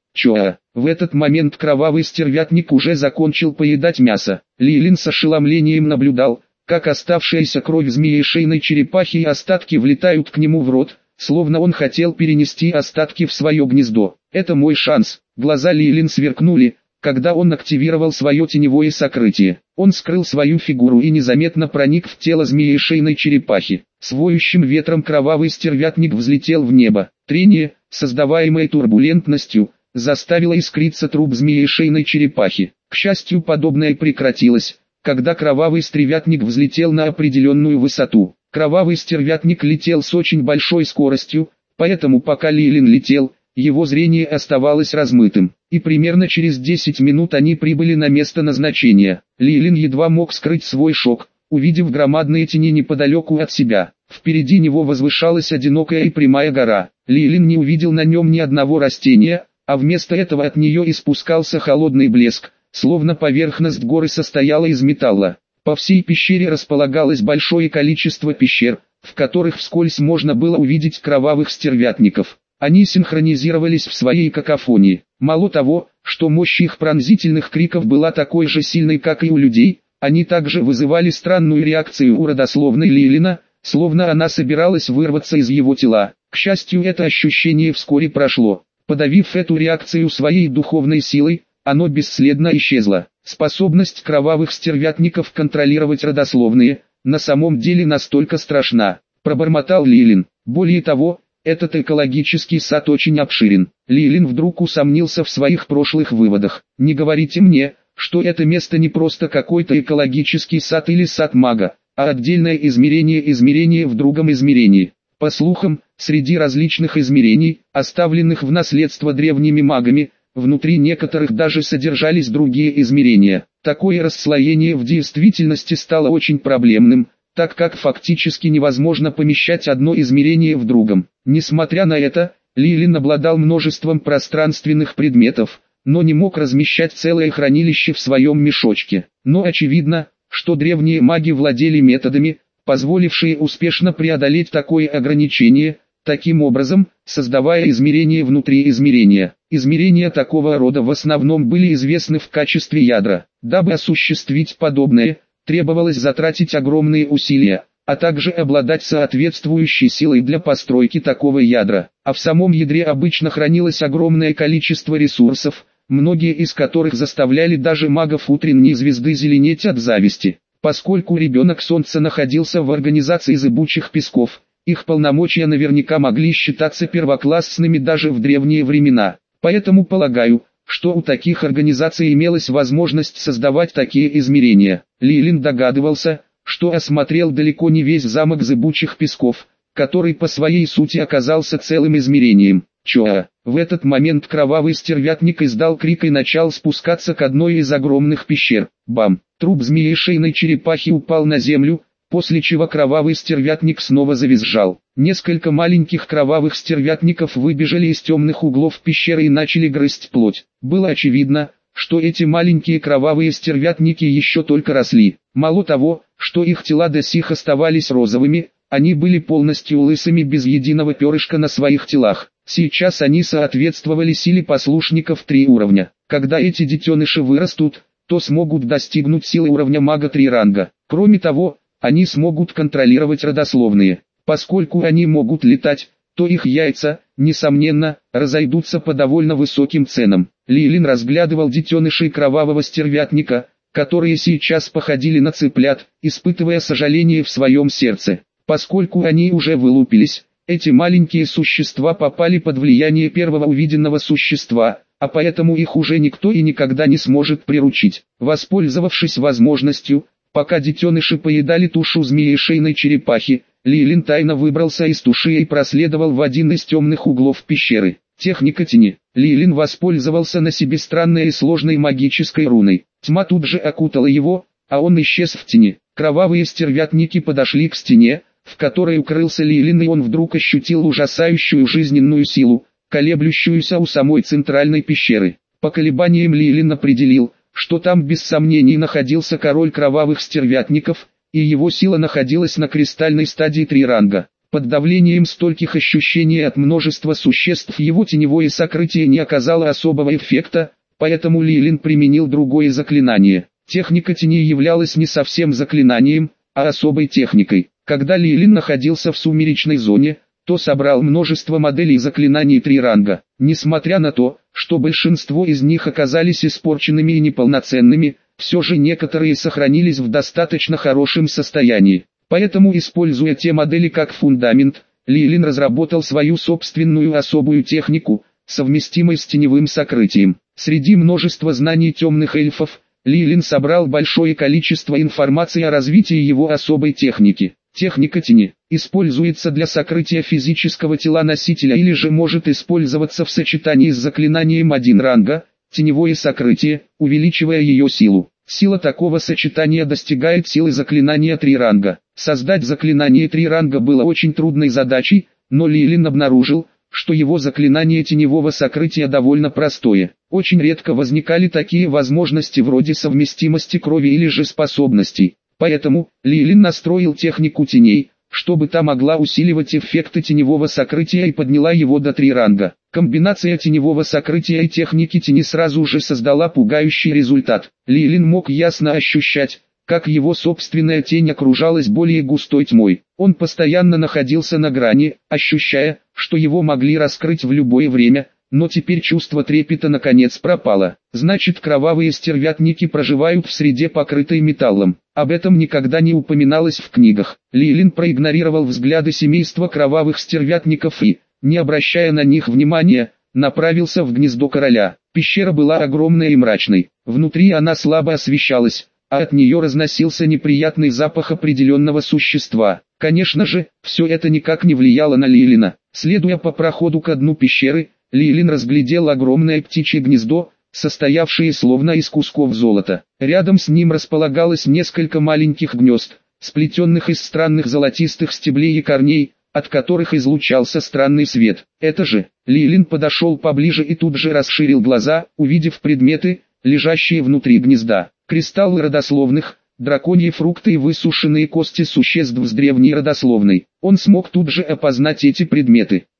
В этот момент кровавый стервятник уже закончил поедать мясо. Лилин с ошеломлением наблюдал, как оставшаяся кровь змеи шейной черепахи и остатки влетают к нему в рот, словно он хотел перенести остатки в свое гнездо. Это мой шанс. Глаза Лилин сверкнули, когда он активировал свое теневое сокрытие. Он скрыл свою фигуру и незаметно проник в тело змеи шейной черепахи. С воющим ветром кровавый стервятник взлетел в небо. Трение, создаваемое турбулентностью, заставило искриться труп змеи шейной черепахи. К счастью, подобное прекратилось, когда кровавый стервятник взлетел на определенную высоту. Кровавый стервятник летел с очень большой скоростью, поэтому пока Лилин летел, его зрение оставалось размытым. И примерно через 10 минут они прибыли на место назначения. Лилин едва мог скрыть свой шок, увидев громадные тени неподалеку от себя. Впереди него возвышалась одинокая и прямая гора. Лилин не увидел на нем ни одного растения, а вместо этого от нее испускался холодный блеск, словно поверхность горы состояла из металла. По всей пещере располагалось большое количество пещер, в которых вскользь можно было увидеть кровавых стервятников. Они синхронизировались в своей какофонии. Мало того, что мощь их пронзительных криков была такой же сильной, как и у людей, они также вызывали странную реакцию у родословной Лилина, словно она собиралась вырваться из его тела. К счастью, это ощущение вскоре прошло. Подавив эту реакцию своей духовной силой, оно бесследно исчезло. Способность кровавых стервятников контролировать родословные, на самом деле настолько страшна, пробормотал Лилин. Более того, этот экологический сад очень обширен. Лилин вдруг усомнился в своих прошлых выводах. Не говорите мне, что это место не просто какой-то экологический сад или сад мага, а отдельное измерение в другом измерении. По слухам, среди различных измерений, оставленных в наследство древними магами, внутри некоторых даже содержались другие измерения. Такое расслоение в действительности стало очень проблемным, так как фактически невозможно помещать одно измерение в другом. Несмотря на это, Лилин обладал множеством пространственных предметов, но не мог размещать целое хранилище в своем мешочке. Но очевидно, что древние маги владели методами, позволившие успешно преодолеть такое ограничение, таким образом, создавая измерения внутри измерения. Измерения такого рода в основном были известны в качестве ядра. Дабы осуществить подобное, требовалось затратить огромные усилия, а также обладать соответствующей силой для постройки такого ядра. А в самом ядре обычно хранилось огромное количество ресурсов, многие из которых заставляли даже магов утренней звезды зеленеть от зависти. Поскольку ребенок Солнца находился в организации зыбучих песков, их полномочия наверняка могли считаться первоклассными даже в древние времена. Поэтому полагаю, что у таких организаций имелась возможность создавать такие измерения. Лилин догадывался, что осмотрел далеко не весь замок зыбучих песков, который по своей сути оказался целым измерением. В этот момент кровавый стервятник издал крик и начал спускаться к одной из огромных пещер. Бам! Труп змеи шейной черепахи упал на землю, после чего кровавый стервятник снова завизжал. Несколько маленьких кровавых стервятников выбежали из темных углов пещеры и начали грызть плоть. Было очевидно, что эти маленькие кровавые стервятники еще только росли. Мало того, что их тела до сих оставались розовыми, они были полностью лысыми без единого перышка на своих телах. Сейчас они соответствовали силе послушников 3 уровня. Когда эти детеныши вырастут, то смогут достигнуть силы уровня мага 3 ранга. Кроме того, они смогут контролировать родословные. Поскольку они могут летать, то их яйца, несомненно, разойдутся по довольно высоким ценам. Лилин разглядывал детенышей кровавого стервятника, которые сейчас походили на цыплят, испытывая сожаление в своем сердце. Поскольку они уже вылупились, эти маленькие существа попали под влияние первого увиденного существа, а поэтому их уже никто и никогда не сможет приручить. Воспользовавшись возможностью, пока детеныши поедали тушу змеи шейной черепахи, Лилин тайно выбрался из туши и проследовал в один из темных углов пещеры. Техника тени. Лилин воспользовался на себе странной и сложной магической руной. Тьма тут же окутала его, а он исчез в тени. Кровавые стервятники подошли к стене, в которой укрылся Лилин, и он вдруг ощутил ужасающую жизненную силу, колеблющуюся у самой центральной пещеры. По колебаниям Лилин определил, что там без сомнений находился король кровавых стервятников, и его сила находилась на кристальной стадии 3 ранга. Под давлением стольких ощущений от множества существ его теневое сокрытие не оказало особого эффекта, поэтому Лилин применил другое заклинание. Техника тени являлась не совсем заклинанием, а особой техникой. Когда Лилин находился в сумеречной зоне, то собрал множество моделей заклинаний 3 ранга. Несмотря на то, что большинство из них оказались испорченными и неполноценными, все же некоторые сохранились в достаточно хорошем состоянии. Поэтому, используя те модели как фундамент, Лилин разработал свою собственную особую технику, совместимой с теневым сокрытием. Среди множества знаний темных эльфов, Лилин собрал большое количество информации о развитии его особой техники. Техника тени используется для сокрытия физического тела носителя или же может использоваться в сочетании с заклинанием 1 ранга, теневое сокрытие, увеличивая ее силу. Сила такого сочетания достигает силы заклинания 3 ранга. Создать заклинание 3 ранга было очень трудной задачей, но Лилин обнаружил, что его заклинание теневого сокрытия довольно простое. Очень редко возникали такие возможности вроде совместимости крови или же способностей. Поэтому, Лилин настроил технику теней, чтобы та могла усиливать эффекты теневого сокрытия и подняла его до 3 ранга. Комбинация теневого сокрытия и техники тени сразу же создала пугающий результат. Лилин мог ясно ощущать, как его собственная тень окружалась более густой тьмой. Он постоянно находился на грани, ощущая, что его могли раскрыть в любое время, но теперь чувство трепета наконец пропало. Значит, кровавые стервятники проживают в среде, покрытой металлом. Об этом никогда не упоминалось в книгах. Лилин проигнорировал взгляды семейства кровавых стервятников и, не обращая на них внимания, направился в гнездо короля. Пещера была огромной и мрачной. Внутри она слабо освещалась, а от нее разносился неприятный запах определенного существа. Конечно же, все это никак не влияло на Лилина. Следуя по проходу ко дну пещеры, Лилин разглядел огромное птичье гнездо, состоявшее словно из кусков золота. Рядом с ним располагалось несколько маленьких гнезд, сплетенных из странных золотистых стеблей и корней, от которых излучался странный свет. Это же, Лилин подошел поближе и тут же расширил глаза, увидев предметы, лежащие внутри гнезда. Кристаллы родословных, драконьи фрукты и высушенные кости существ с древней родословной. Он смог тут же опознать эти предметы.